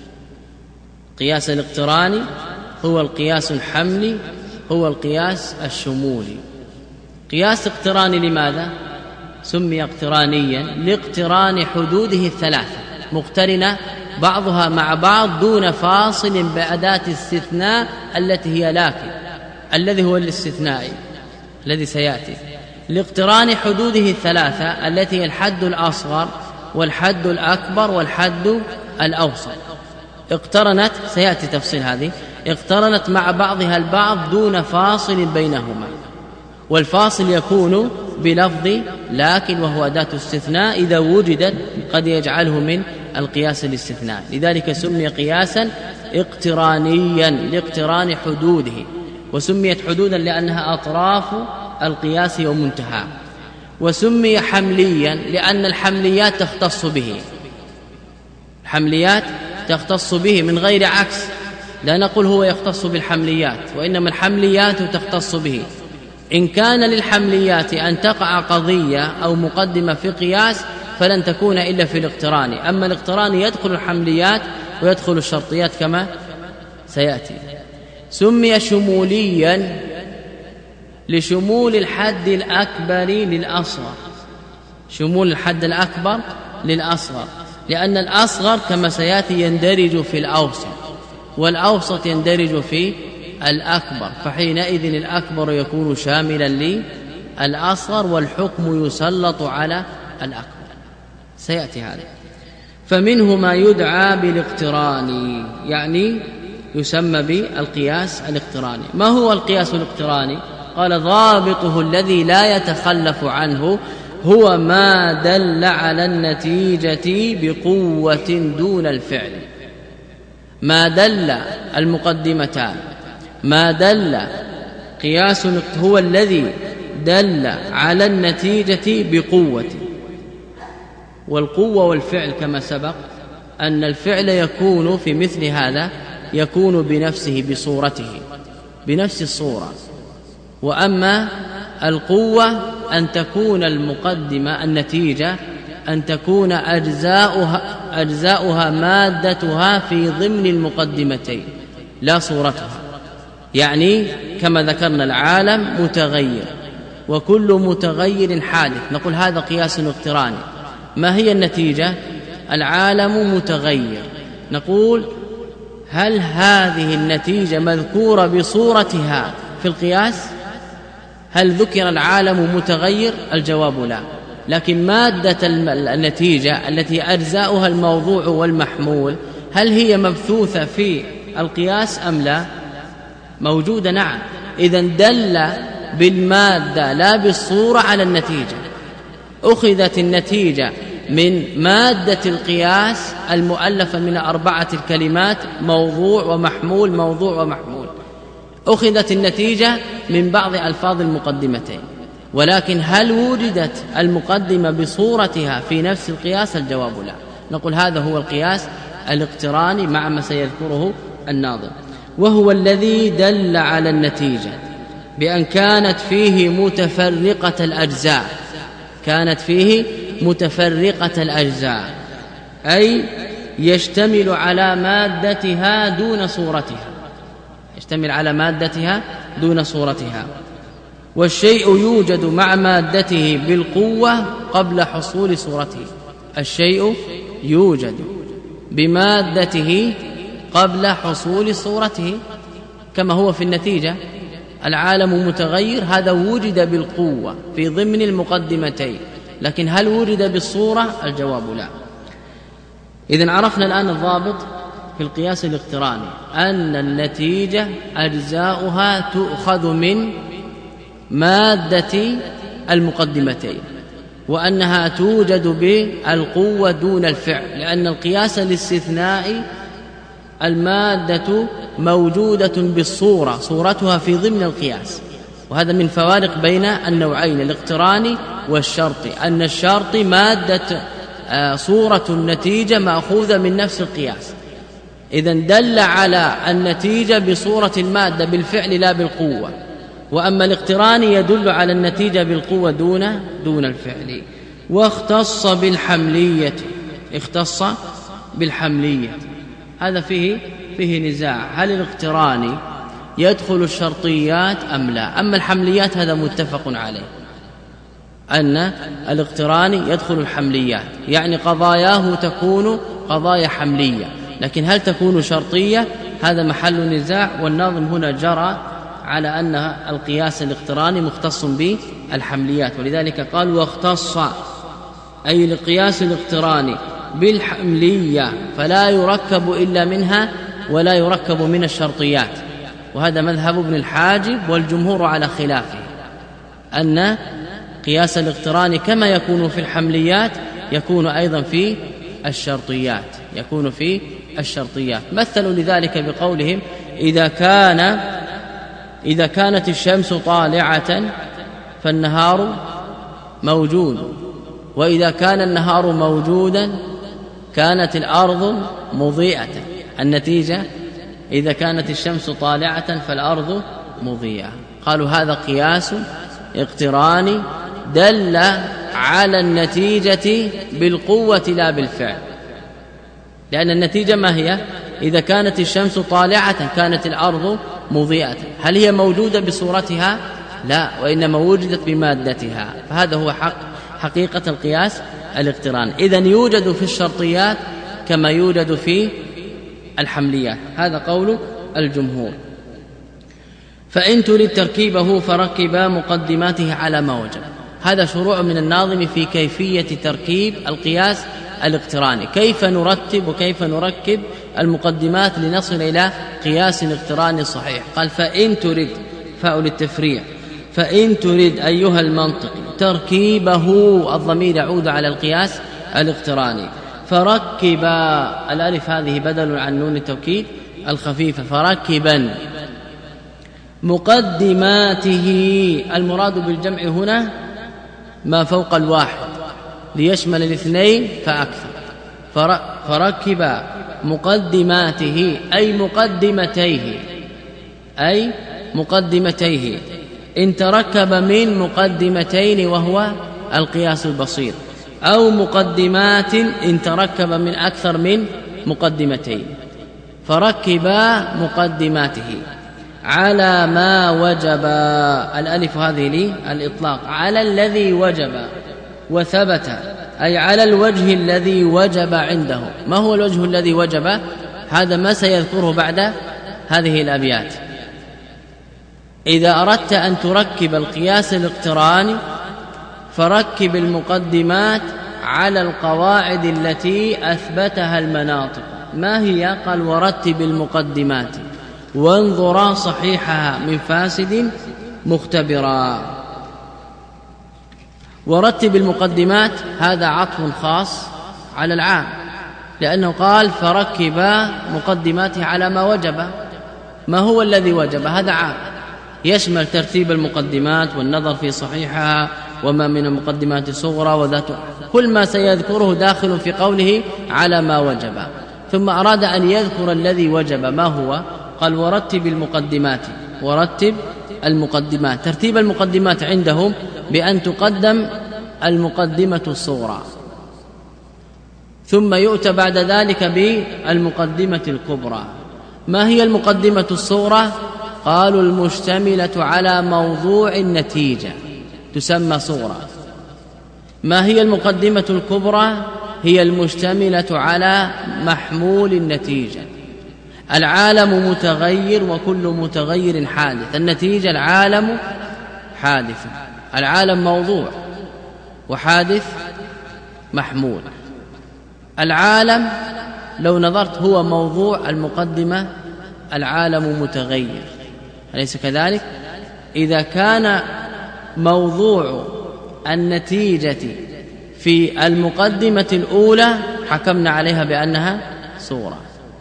قياس الاقتراني هو القياس الحملي، هو القياس الشمولي. قياس اقتراني لماذا سمي اقترانيا؟ لاقتران حدوده الثلاثة مقترنة بعضها مع بعض دون فاصل بأداة استثناء التي هي لكن، الذي هو الاستثنائي الذي سيأتي. لاقتران حدوده الثلاثة التي هي الحد الأصغر والحد الأكبر والحد الأوسط، اقترنت، سيأتي تفصيل هذه، اقترنت مع بعضها البعض دون فاصل بينهما، والفاصل يكون بلفظ لكن وهو أداة استثناء إذا وجدت قد يجعله من القياس الاستثناء. لذلك سمي قياسا اقترانيا لاقتران حدوده، وسميت حدودا لأنها أطراف القياس ومنتهى. وسمي حمليا لأن الحمليات تختص به، الحمليات تختص به من غير عكس، لا نقول هو يختص بالحمليات، وإنما الحمليات تختص به. إن كان للحمليات أن تقع قضية أو مقدمة في قياس فلن تكون إلا في الاقتران، أما الاقتران يدخل الحمليات ويدخل الشرطيات كما سيأتي. سمي شموليا لشمول الحد الأكبر للأصغر، شمول الحد الأكبر للأصغر، لأن الأصغر كما سيأتي يندرج في الأوسط، والأوسط يندرج في الأكبر، فحينئذ الأكبر يكون شاملا للأصغر والحكم يسلط على الأكبر، سيأتي هذا. فمنه ما يدعى بالاقتران، يعني يسمى بالقياس الاقتراني. ما هو القياس الاقتراني؟ قال ضابطه الذي لا يتخلف عنه هو ما دل على النتيجة بقوة دون الفعل. ما دل المقدمتان، ما دل قياس هو الذي دل على النتيجة بقوة. والقوة والفعل كما سبق أن الفعل يكون في مثل هذا يكون بنفسه بصورته بنفس الصورة، وأما القوة أن تكون المقدمة النتيجة أن تكون أجزاؤها مادتها في ضمن المقدمتين لا صورتها. يعني كما ذكرنا العالم متغير وكل متغير حادث، نقول هذا قياس اقتراني. ما هي النتيجة؟ العالم متغير، نقول هل هذه النتيجة مذكورة بصورتها في القياس؟ هل ذكر العالم متغير؟ الجواب لا، لكن مادة النتيجة التي أجزاؤها الموضوع والمحمول هل هي مبثوثة في القياس أم لا؟ موجودة، نعم. إذن دل بالمادة لا بالصورة على النتيجة. أخذت النتيجة من مادة القياس المؤلفة من 4 الكلمات موضوع ومحمول موضوع ومحمول، أخذت النتيجة من بعض ألفاظ المقدمتين، ولكن هل وجدت المقدمة بصورتها في نفس القياس؟ الجواب لا. نقول هذا هو القياس الاقتراني مع ما سيذكره الناظم، وهو الذي دل على النتيجة بأن كانت فيه متفرقة الأجزاء، كانت فيه متفرقة الأجزاء، أي يشتمل على مادتها دون صورتها، يشتمل على مادتها دون صورتها، والشيء يوجد مع مادته بالقوة قبل حصول صورته، الشيء يوجد بمادته قبل حصول صورته، كما هو في النتيجة العالم متغير، هذا وجد بالقوة في ضمن المقدمتين، لكن هل وجد بالصورة؟ الجواب لا. إذن عرفنا الآن الضابط في القياس الاقتراني، أن النتيجة أجزاؤها تؤخذ من مادة المقدمتين، وأنها توجد بالقوة دون الفعل، لأن القياس الاستثنائي المادة موجودة بالصورة، صورتها في ضمن القياس، وهذا من فوارق بين النوعين الاقتراني والشرطي، أن الشرط مادة صورة النتيجة مأخوذة من نفس القياس، إذن دل على النتيجة بصورة المادة بالفعل لا بالقوة، وأما الاقتراني يدل على النتيجة بالقوة دون الفعل. واختص بالحملية، اختص بالحملية، هذا فيه نزاع، هل الاقتراني يدخل الشرطيات أم لا؟ أما الحمليات هذا متفق عليه، أن الاقتراني يدخل الحمليات، يعني قضاياه تكون قضايا حملية، لكن هل تكون شرطية؟ هذا محل نزاع، والناظم هنا جرى على أن القياس الاقتراني مختص بالحمليات، ولذلك قال واختص، أي القياس الاقتراني بالحملية، فلا يركب إلا منها ولا يركب من الشرطيات، وهذا مذهب ابن الحاجب والجمهور على خلافه، أن قياس الاقتراني كما يكون في الحمليات يكون أيضا في الشرطيات، يكون في الشرطيات. مثلوا لذلك بقولهم إذا كانت الشمس طالعة فالنهار موجود، وإذا كان النهار موجودا كانت الأرض مضيئة، النتيجة إذا كانت الشمس طالعة فالأرض مضيئة. قالوا هذا قياس اقتراني دل على النتيجة بالقوة لا بالفعل، لأن النتيجة ما هي؟ إذا كانت الشمس طالعة كانت الأرض مضيئة، هل هي موجودة بصورتها؟ لا، وإنما وجدت بمادتها، فهذا هو حقيقة القياس الاقتراني. إذن يوجد في الشرطيات كما يوجد في الحمليات، هذا قول الجمهور. فإن تريد تركيبه فركب مقدماته على ما وجب، هذا شروع من الناظم في كيفية تركيب القياس الاقتراني، كيف نرتب وكيف نركب المقدمات لنصل إلى قياس اقتراني صحيح. قال فإن تريد، فاء للتفريع، فإن تريد أيها المنطق تركيبه، الضمير يعود على القياس الاقتراني، فركب، الألف هذه بدل عن نون التوكيد الخفيفة، فركبا مقدماته، المراد بالجمع هنا ما فوق الواحد ليشمل الاثنين فأكثر، فركب مقدماته أي مقدمتيه، إن تركب من مقدمتين وهو القياس البسيط، أو مقدمات إن تركب من أكثر من مقدمتين، فركب مقدماته على ما وجب، الألف هذه لي الإطلاق، على الذي وجب وثبت، أي على الوجه الذي وجب عنده. ما هو الوجه الذي وجب؟ هذا ما سيذكره بعد هذه الأبيات. إذا أردت أن تركب القياس الاقتراني فركب المقدمات على القواعد التي أثبتها المناطق. ما هي؟ قال ورتب المقدمات وانظرا صحيحها من فاسد مختبرا. ورتب المقدمات هذا عطف خاص على العام، لأنه قال فركب مقدماته على ما وجب. ما هو الذي وجب؟ هذا عام يشمل ترتيب المقدمات والنظر في صحيحها وما من المقدمات صغرى وذات، كل ما سيذكره داخل في قوله على ما وجب. ثم أراد أن يذكر الذي وجب ما هو، قال ورتب المقدمات. ورتب المقدمات، ترتيب المقدمات عندهم بأن تقدم المقدمة الصغرى ثم يؤتى بعد ذلك بالمقدمة الكبرى. ما هي المقدمة الصغرى؟ قالوا المشتملة على موضوع النتيجة تسمى صغرى. ما هي المقدمة الكبرى؟ هي المشتملة على محمول النتيجة. العالم متغير وكل متغير حادث. النتيجة العالم حادث، العالم موضوع وحادث محمول. العالم لو نظرت هو موضوع، المقدمة العالم متغير، أليس كذلك؟ إذا كان موضوع النتيجة في المقدمة الأولى حكمنا عليها بأنها صورة.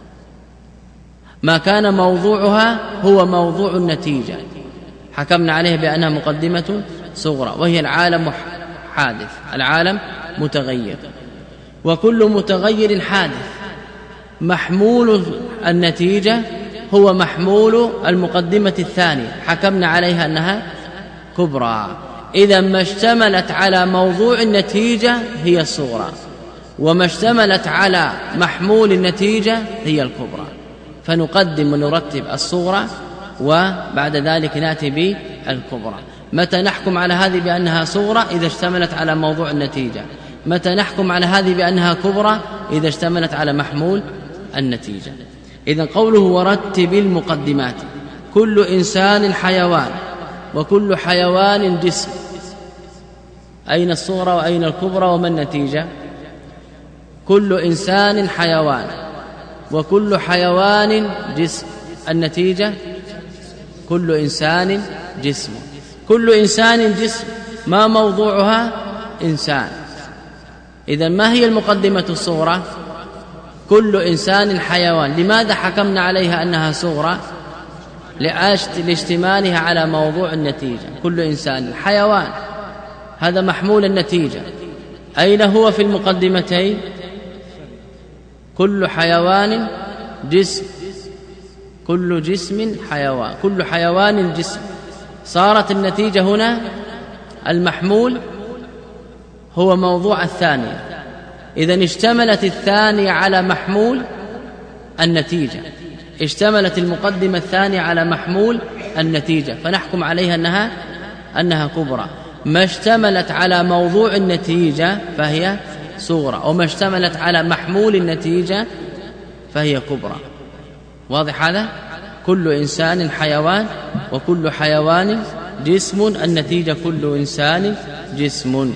ما كان موضوعها هو موضوع النتيجة حكمنا عليها بأنها مقدمة صغرى، وهي العالم حادث، العالم متغير وكل متغير حادث. محمول النتيجة هو محمول المقدمة الثانية حكمنا عليها أنها كبرى. إذا ما اشتملت على موضوع النتيجة هي الصغرى، وما اشتملت على محمول النتيجة هي الكبرى. فنقدم ونرتب الصغرى وبعد ذلك نأتي بالكبرى. متى نحكم على هذه بأنها صغرى؟ إذا اشتملت على موضوع النتيجة. متى نحكم على هذه بأنها كبرى؟ إذا اشتملت على محمول النتيجة. إذن قوله ورتب المقدمات، كل إنسان حيوان وكل حيوان جسم. أين الصغرى وأين الكبرى وما النتيجة؟ كل إنسان حيوان وكل حيوان جسم. النتيجة كل إنسان جسم. كل إنسان جسم، ما موضوعها؟ إنسان. إذن ما هي المقدمة الصغرى؟ كل إنسان حيوان. لماذا حكمنا عليها أنها صغرى؟ لاشتمالها على موضوع النتيجة. كل إنسان حيوان، هذا محمول النتيجة. أين هو في المقدمتين؟ كل حيوان جسم، كل جسم حيوان، كل حيوان جسم. صارت النتيجة هنا المحمول هو موضوع الثانية. إذن اشتملت الثانية على محمول النتيجة، اشتملت المقدمة الثانية على محمول النتيجة، فنحكم عليها أنها كبرى. ما اشتملت على موضوع النتيجة فهي صغرى، وما اشتملت على محمول النتيجة فهي كبرى. واضح هذا؟ كل إنسان حيوان وكل حيوان جسم. النتيجة كل إنسان جسم.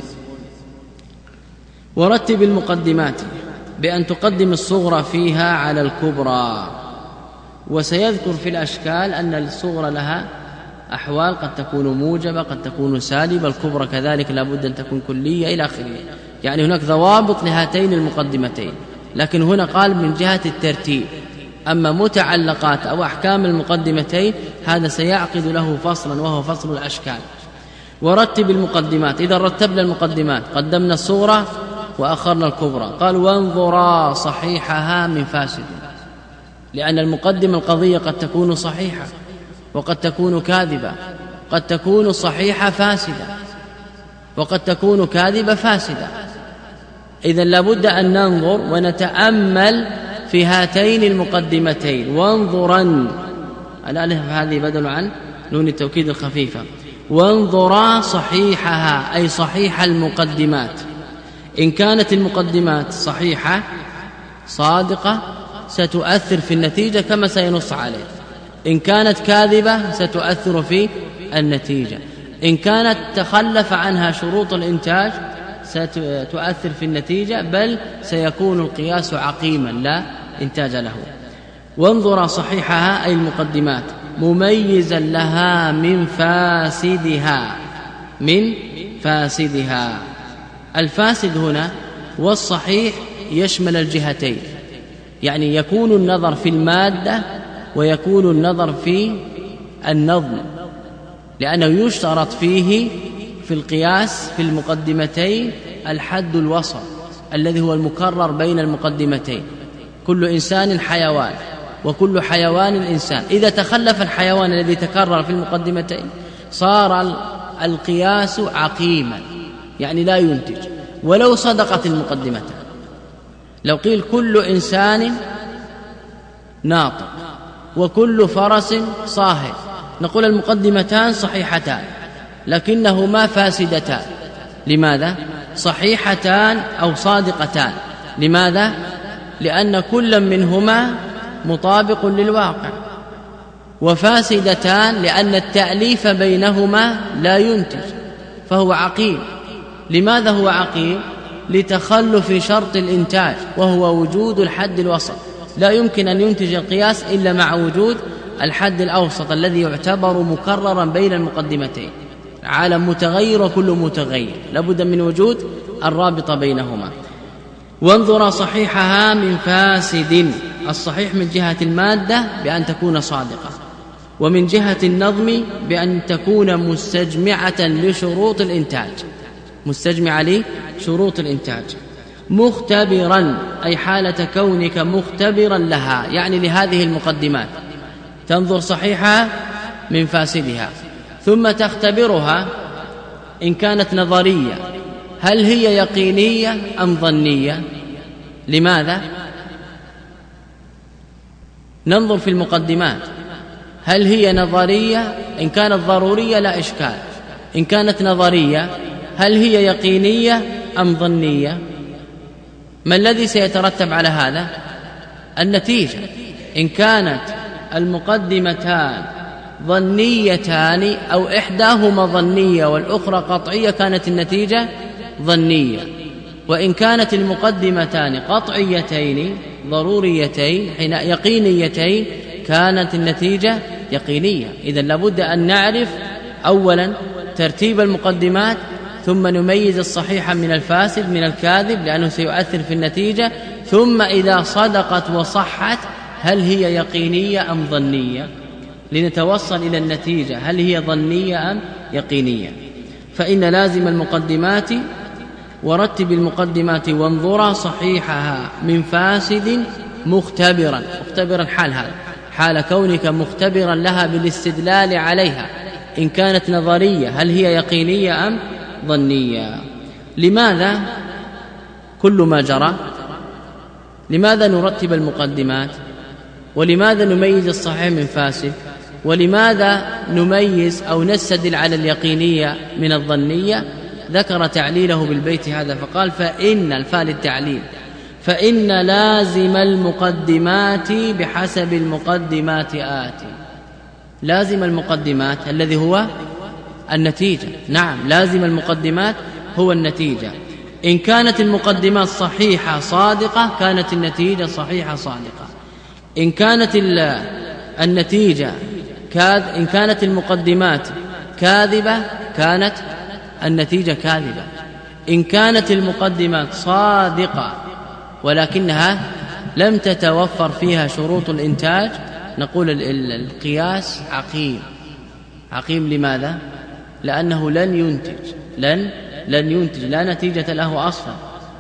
ورتب المقدمات بأن تقدم الصغرى فيها على الكبرى. وسيذكر في الأشكال أن الصغرى لها أحوال، قد تكون موجبة قد تكون سالبة، الكبرى كذلك لا بد أن تكون كلية إلى آخره. يعني هناك ضوابط لهاتين المقدمتين، لكن هنا قال من جهة الترتيب. أما متعلقات أو أحكام المقدمتين هذا سيعقد له فصلا وهو فصل الأشكال. ورتب المقدمات. إذا رتبنا المقدمات قدمنا الصغرى وأخرنا الكبرى. قال وانظرا صحيحها من فاسد، لأن المقدمة القضية قد تكون صحيحة وقد تكون كاذبة، قد تكون صحيحة فاسدة وقد تكون كاذبة فاسدة. إذن لابد أن ننظر ونتأمل في هاتين المقدمتين. وانظرا، الألف هذه بدل عن نون التوكيد الخفيفة. وانظرا صحيحها أي صحيح المقدمات. إن كانت المقدمات صحيحة صادقة ستؤثر في النتيجة كما سينص عليه. إن كانت كاذبة ستؤثر في النتيجة. إن كانت تخلف عنها شروط الإنتاج ستؤثر في النتيجة، بل سيكون القياس عقيما لا إنتاج له. وانظر صحيحها أي المقدمات مميزا لها من فاسدها. من فاسدها. الفاسد هنا والصحيح يشمل الجهتين، يعني يكون النظر في المادة ويكون النظر في النظم، لأنه يشترط فيه في القياس في المقدمتين الحد الوسط الذي هو المكرر بين المقدمتين. كل إنسان حيوان وكل حيوان إنسان. إذا تخلف الحيوان الذي تكرر في المقدمتين صار القياس عقيما، يعني لا ينتج ولو صدقت المقدمتان. لو قيل كل إنسان ناطق وكل فرس صاهر، نقول المقدمتان صحيحتان لكنهما فاسدتان. لماذا؟ صحيحتان أو صادقتان. لماذا؟ لأن كل منهما مطابق للواقع، وفاسدتان لأن التأليف بينهما لا ينتج، فهو عقيم. لماذا هو عقيم؟ لتخلف شرط الإنتاج وهو وجود الحد الوسط. لا يمكن أن ينتج القياس إلا مع وجود الحد الأوسط الذي يعتبر مكررا بين المقدمتين. عالم متغير وكل متغير لابد من وجود الرابط بينهما. وانظر صحيحها من فاسد، الصحيح من جهة المادة بأن تكون صادقة، ومن جهة النظم بأن تكون مستجمعة لشروط الإنتاج، مستجمعة لشروط الإنتاج. مختبرا أي حالة كونك مختبرا لها، يعني لهذه المقدمات. تنظر صحيحها من فاسدها، ثم تختبرها إن كانت نظرية هل هي يقينية أم ظنية. لماذا؟ ننظر في المقدمات هل هي نظرية، إن كانت ضرورية لا إشكال، إن كانت نظرية هل هي يقينية أم ظنية. ما الذي سيترتب على هذا؟ النتيجة. إن كانت المقدمتان ظنيتان أو إحداهما ظنية والأخرى قطعية كانت النتيجة ظنية، وإن كانت المقدمتان قطعيتين ضروريتين حين يقينيتين كانت النتيجة يقينية. إذن لابد أن نعرف أولا ترتيب المقدمات، ثم نميز الصحيح من الفاسد من الكاذب لأنه سيؤثر في النتيجة، ثم إذا صدقت وصحت هل هي يقينية أم ظنية، لنتوصل إلى النتيجة هل هي ظنية أم يقينية. فإن لازم المقدمات ورتب المقدمات وانظر صحيحها من فاسد مختبرا حال هذا، حال كونك مختبرا لها بالاستدلال عليها، إن كانت نظرية هل هي يقينية أم ظنية. لماذا كل ما جرى؟ لماذا نرتب المقدمات؟ ولماذا نميز الصحيح من فاسد؟ ولماذا نميز أو نستدل على اليقينية من الظنية؟ ذكر تعليله بالبيت هذا فقال فإن الفاء التعليل، فإن لازم المقدمات بحسب المقدمات آتي. لازم المقدمات الذي هو النتيجة. نعم، لازم المقدمات هو النتيجة. إن كانت المقدمات صحيحة صادقة كانت النتيجة صحيحة صادقة. إن كانت النتيجة إن كانت المقدمات كاذبة كانت النتيجة كاذبة. إن كانت المقدمات صادقة ولكنها لم تتوفر فيها شروط الإنتاج نقول القياس عقيم. لماذا؟ لأنه لن ينتج لا نتيجة له أصلا.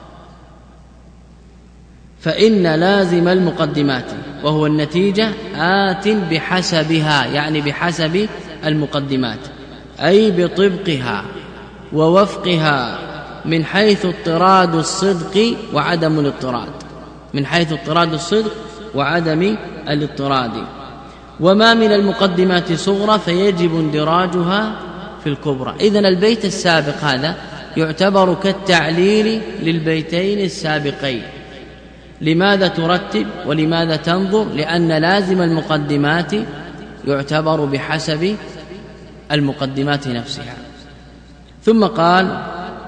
فإن لازم المقدمات وهو النتيجة آت بحسبها، يعني بحسب المقدمات، أي بطبقها ووفقها من حيث اضطراد الصدق وعدم الاضطراد، من حيث اضطراد الصدق وعدم الاضطراد. وما من المقدمات صغرى فيجب اندراجها في الكبرى. إذن البيت السابق هذا يعتبر كالتعليل للبيتين السابقين. لماذا ترتب ولماذا تنظر؟ لأن لازم المقدمات يعتبر بحسب المقدمات نفسها. ثم قال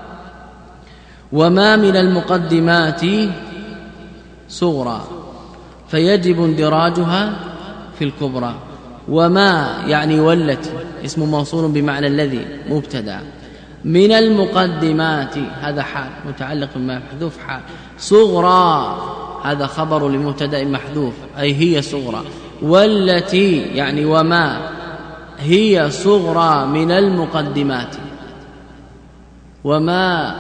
وما من المقدمات صغرى فيجب اندراجها في الكبرى. وما يعني والتي اسم موصول بمعنى الذي مبتدا، من المقدمات، هذا حال متعلق بما محذوف حال. صغرى هذا خبر لمبتدأ محذوف أي هي صغرى. والتي يعني وما هي صغرى من المقدمات، وما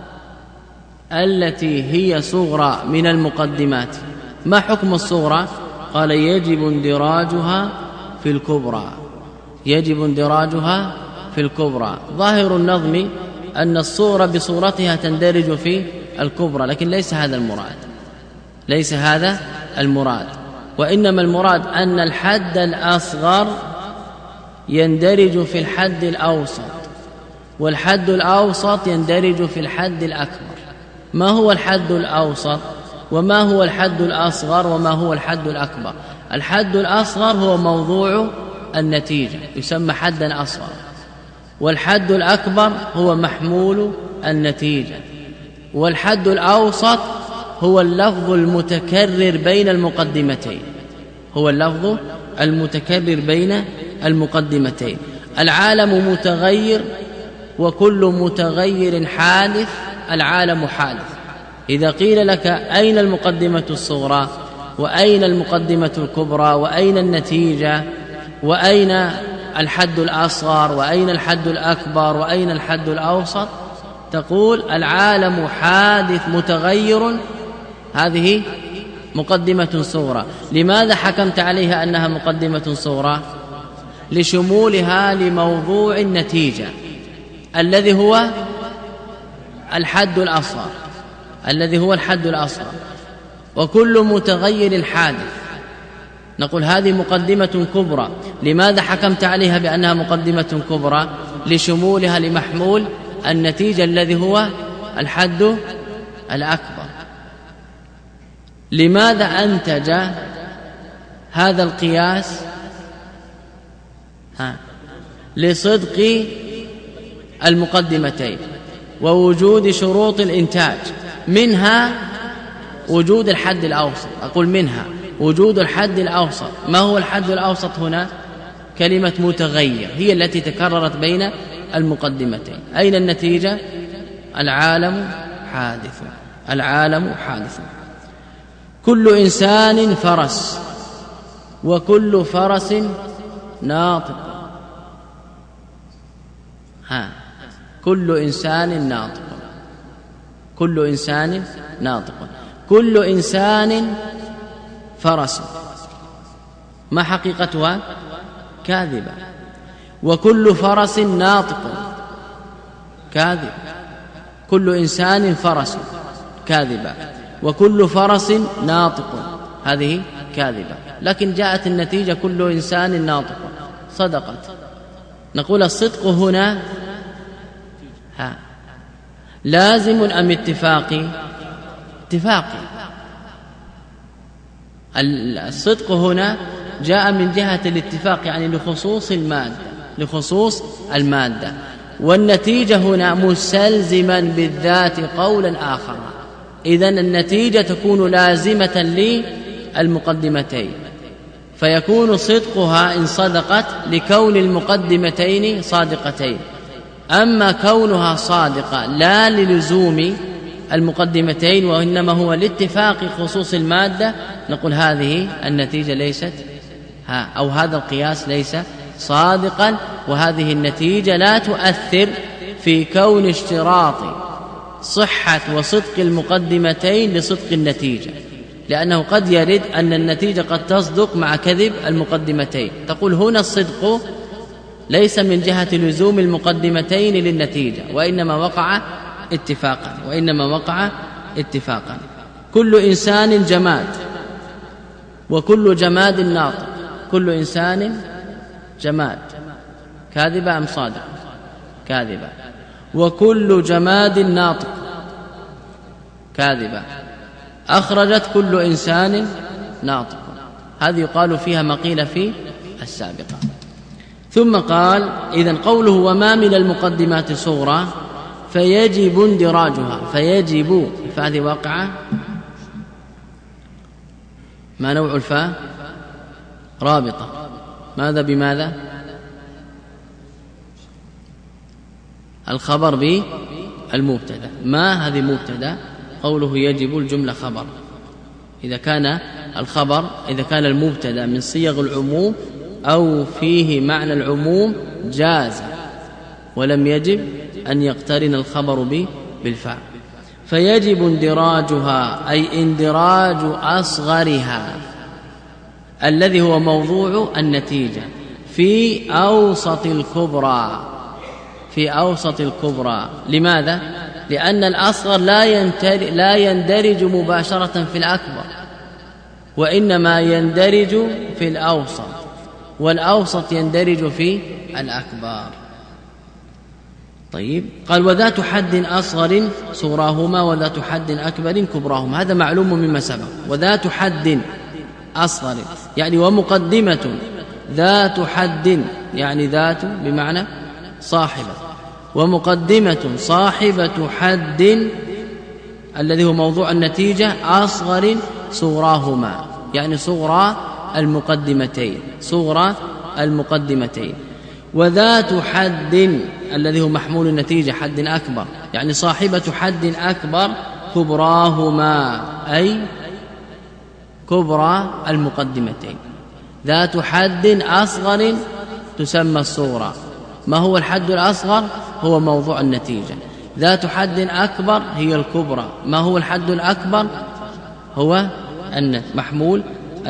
التي هي صغرى من المقدمات. ما حكم الصغرى؟ قال يجب اندراجها في الكبرى، يجب اندراجها في الكبرى. ظاهر النظم أن الصغرى بصورتها تندرج في الكبرى، لكن ليس هذا المراد، ليس هذا المراد، وإنما المراد أن الحد الأصغر يندرج في الحد الأوسط، والحد الأوسط يندرج في الحد الأكبر. ما هو الحد الأوسط وما هو الحد الأصغر وما هو الحد الأكبر؟ الحد الأصغر هو موضوع النتيجة يسمى حدا أصغر، والحد الأكبر هو محمول النتيجة، والحد الأوسط هو اللفظ المتكرر بين المقدمتين، هو اللفظ المتكرر بين المقدمتين. العالم متغير وكل متغير حادث، العالم حادث. إذا قيل لك أين المقدمة الصغرى وأين المقدمة الكبرى وأين النتيجة وأين الحد الأصغر وأين الحد الأكبر وأين الحد الأوسط، تقول العالم حادث متغير، هذه مقدمة صغرى. لماذا حكمت عليها أنها مقدمة صغرى؟ لشمولها لموضوع النتيجة الذي هو الحد الأصغر، الذي هو الحد الأصغر. وكل متغير حادث، نقول هذه مقدمة كبرى. لماذا حكمت عليها بأنها مقدمة كبرى؟ لشمولها لمحمول النتيجة الذي هو الحد الأكبر. لماذا أنتج هذا القياس؟ لصدق المقدمتين ووجود شروط الإنتاج، منها وجود الحد الأوسط. أقول منها وجود الحد الأوسط. ما هو الحد الأوسط هنا؟ كلمة متغير هي التي تكررت بين المقدمتين. أين النتيجة؟ العالم حادث، العالم حادث. كل إنسان فرس وكل فرس ناطق. كل إنسان ناطق، كل إنسان ناطق. كل إنسان فرس، ما حقيقتها؟ كاذبة. وكل فرس ناطق، كاذب. كل إنسان فرس، كاذبة. وكل فرس ناطق، هذه كاذبة. لكن جاءت النتيجة كل إنسان ناطق، صدقت. نقول الصدق هنا لازم أم اتفاقي؟ اتفاقي. الصدق هنا جاء من جهة الاتفاق، يعني لخصوص المادة، لخصوص المادة. والنتيجة هنا مستلزما بالذات قولا آخر. إذن النتيجة تكون لازمة للمقدمتين، فيكون صدقها إن صدقت لكون المقدمتين صادقتين. أما كونها صادقة لا للزوم المقدمتين وإنما هو لاتفاق خصوص المادة، نقول هذه النتيجة ليست أو هذا القياس ليس صادقا، وهذه النتيجة لا تؤثر في كون اشتراط صحة وصدق المقدمتين لصدق النتيجة، لأنه قد يرد أن النتيجة قد تصدق مع كذب المقدمتين. تقول هنا الصدق ليس من جهة لزوم المقدمتين للنتيجة، وإنما وقع اتفاقا، وإنما وقع اتفاقا. كل إنسان جماد وكل جماد ناطق. كل إنسان جماد، كاذبة أم صادقة؟ كاذبة. وكل جماد ناطق، كاذبة. أخرجت كل إنسان ناطق، هذه يقال فيها ما قيل في السابقة. ثم قال إذن قوله وما من المقدمات صغرى فيجب اندراجها. فيجب فهذه واقعة، ما نوع الفاء؟ رابطة. ماذا بماذا؟ الخبر بالمبتدا. ما هذه مبتدا، قوله يجب الجملة خبر. إذا كان المبتدا من صيغ العموم أو فيه معنى العموم جاز، ولم يجب أن يقترن الخبر بالفعل. فيجب اندراجها أي اندراج أصغرها الذي هو موضوع النتيجة في أوسط الكبرى. لماذا؟ لأن الأصغر لا يندرج مباشرة في الأكبر، وإنما يندرج في الأوسط، والأوسط يندرج في الأكبر. طيب، قال وذات حد أصغر صغراهما وذات حد أكبر كبراهما. هذا معلوم مما سبق. وذات حد أصغر يعني ومقدمة، ذات حد يعني ذات بمعنى صاحبة، ومقدمة صاحبة حد الذي هو موضوع النتيجة أصغر صغراهما يعني صغرى المقدمتين. وذات حد الذي هو محمول النتيجة حد أكبر يعني صاحبة حد أكبر كبراهما أي كبرى المقدمتين. ذات حد أصغر تسمى الصغرى. ما هو الحد الأصغر؟ هو موضوع النتيجة. ذات حد أكبر هي الكبرى. ما هو الحد الأكبر؟ هو محمول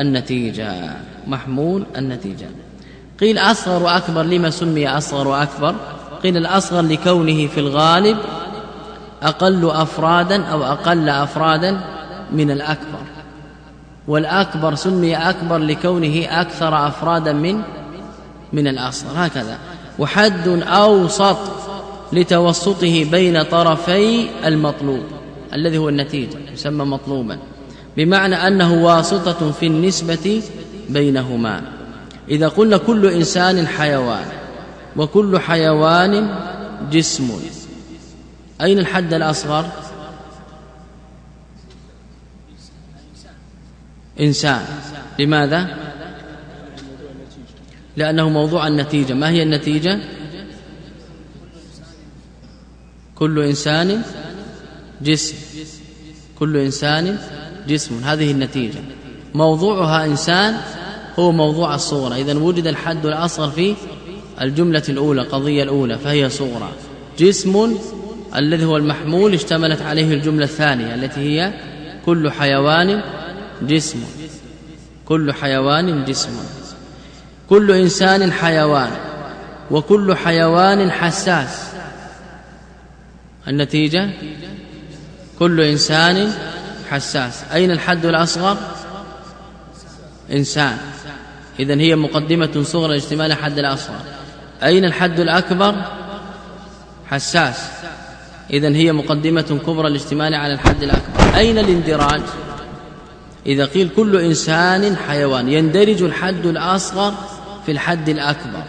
النتيجة. قيل أصغر وأكبر. لما سمي أصغر وأكبر؟ قيل الأصغر لكونه في الغالب أقل أفرادا من الأكبر، والأكبر سمي أكبر لكونه أكثر أفرادا من الأصغر. هكذا. وحد أوسط لتوسطه بين طرفي المطلوب الذي هو النتيجة يسمى مطلوبا، بمعنى أنه واسطة في النسبة بينهما. إذا قلنا كل إنسان حيوان وكل حيوان جسم، أين الحد الأصغر؟ إنسان. لماذا؟ لأنه موضوع النتيجة. ما هي النتيجة؟ كل إنسان جسم، كل إنسان جسم، هذه النتيجة. موضوعها إنسان هو موضوع الصغرى. إذن وجد الحد الأصغر في الجملة الأولى، قضية الأولى، فهي صغرى. جسم الذي هو المحمول اشتملت عليه الجملة الثانية التي هي كل حيوان جسم، كل حيوان جسم. كل إنسان حيوان وكل حيوان حساس. النتيجة كل إنسان حساس. أين الحد الأصغر؟ إنسان. إذن هي مقدمة صغرى لاجتمال حد الأصغر. أين الحد الأكبر؟ حساس. إذن هي مقدمة كبرى لاجتمال على الحد الأكبر. أين الاندراج؟ إذا قيل كل إنسان حيوان يندرج الحد الأصغر في الحد الأكبر.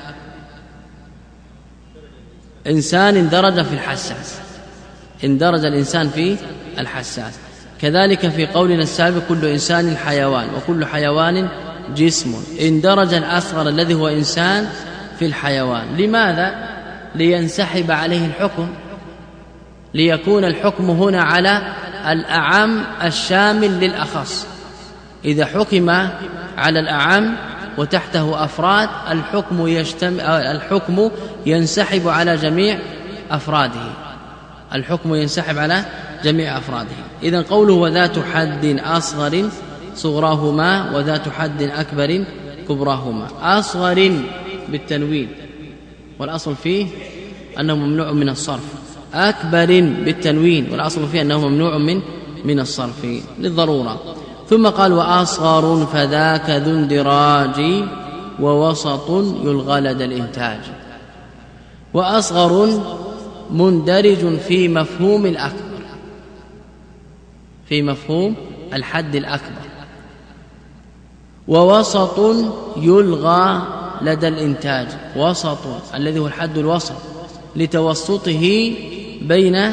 إنسان اندرج في الحساس، اندرج الإنسان في الحساس. كذلك في قولنا السابق كل إنسان حيوان وكل حيوان جسم، اندرج الأصغر الذي هو إنسان في الحيوان. لماذا؟ لينسحب عليه الحكم، ليكون الحكم هنا على الأعم الشامل للأخص. إذا حكم على الأعم وتحته أفراد الحكم ينسحب على جميع أفراده، الحكم ينسحب على جميع أفراده. إذن قوله وذات حد أصغر صغراهما وذات حد أكبر كبراهما. أصغر بالتنوين والأصل فيه أنه ممنوع من الصرف، أكبر بالتنوين والأصل فيه أنه ممنوع من الصرف للضرورة. ثم قال وأصغر فذاك ذو اندراج ووسط يلغى لدى الإنتاج. وأصغر مندرج في مفهوم الأكبر، في مفهوم الحد الأكبر. ووسط يلغى لدى الإنتاج، وسط الذي هو الحد الوسط لتوسطه بين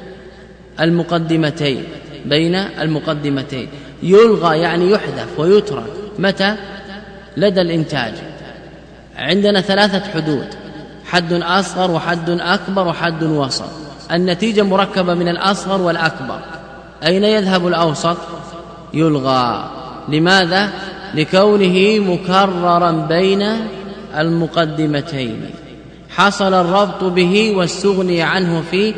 المقدمتين. يلغى يعني يحذف ويترك. متى؟ لدى الإنتاج. عندنا 3 حدود: حد أصغر وحد أكبر وحد وسط. النتيجة مركبة من الأصغر والأكبر. أين يذهب الأوسط؟ يلغى. لماذا؟ لكونه مكررا بين المقدمتين، حصل الربط به واستغني عنه في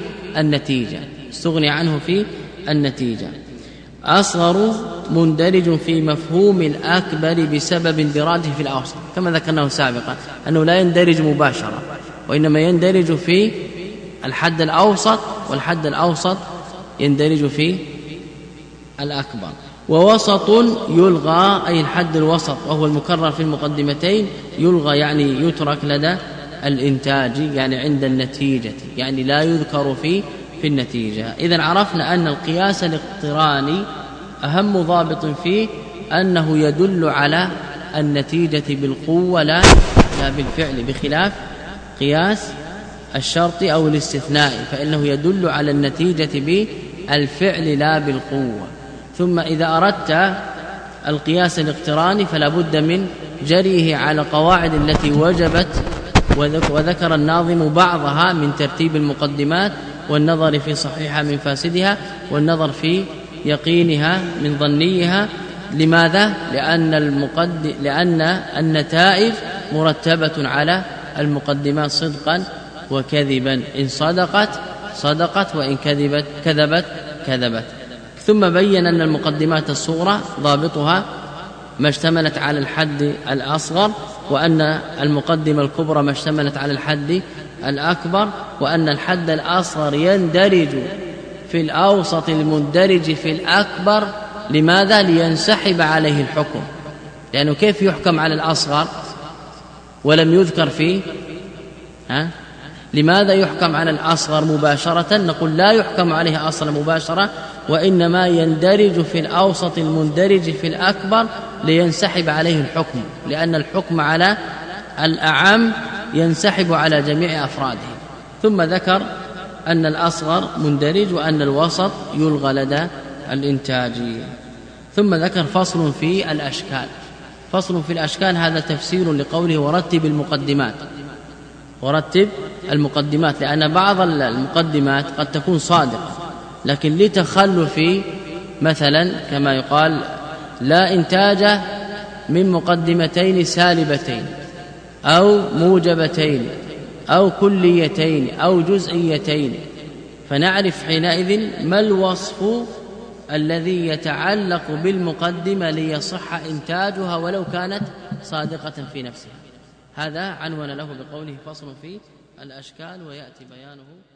النتيجة. أصغر مندرج في مفهوم الأكبر بسبب اندراجه في الأوسط، كما ذكرناه سابقا أنه لا يندرج مباشرة، وإنما يندرج في الحد الأوسط، والحد الأوسط يندرج في الأكبر. ووسط يلغى، أي الحد الوسط وهو المكرر في المقدمتين يلغى، يعني يترك لدى الإنتاج، يعني عند النتيجة، يعني لا يذكر في النتيجة. إذن عرفنا أن القياس الاقتراني أهم ضابط فيه أنه يدل على النتيجة بالقوة لا بالفعل، بخلاف قياس الشرط أو الاستثناء فإنه يدل على النتيجة بالفعل لا بالقوة. ثم إذا أردت القياس الاقتراني فلا بد من جريه على قواعد التي وجبت، وذكر الناظم بعضها من ترتيب المقدمات، والنظر في صحيحها من فاسدها، والنظر في يقينها من ظنيها. لماذا؟ لأن النتائج مرتبة على المقدمات صدقا وكذبا، إن صدقت وإن كذبت. ثم بين أن المقدمات الصغرى ضابطها ما اشتملت على الحد الأصغر، وأن المقدمة الكبرى ما اشتملت على الحد الأكبر، وأن الحد الأصغر يندرج في الأوسط المندرج في الأكبر. لماذا؟ لينسحب عليه الحكم، لأنه كيف يحكم على الأصغر ولم يذكر فيه؟ لماذا يحكم على الأصغر مباشرة؟ نقول لا يحكم عليه أصلا مباشرة، وإنما يندرج في الأوسط المندرج في الأكبر لينسحب عليه الحكم، لأن الحكم على الأعم ينسحب على جميع أفراده. ثم ذكر أن الأصغر مندرج وأن الوسط يلغى لدى الإنتاج. ثم ذكر فصل في الأشكال. فصل في الأشكال هذا تفسير لقوله ورتب المقدمات، لأن بعض المقدمات قد تكون صادقة لكن لتخلف، مثلا كما يقال لا إنتاج من مقدمتين سالبتين أو موجبتين أو كليتين أو جزئيتين، فنعرف حينئذ ما الوصف الذي يتعلق بالمقدمة ليصح إنتاجها ولو كانت صادقة في نفسها. هذا عنوان له بقوله فصل في الأشكال، ويأتي بيانه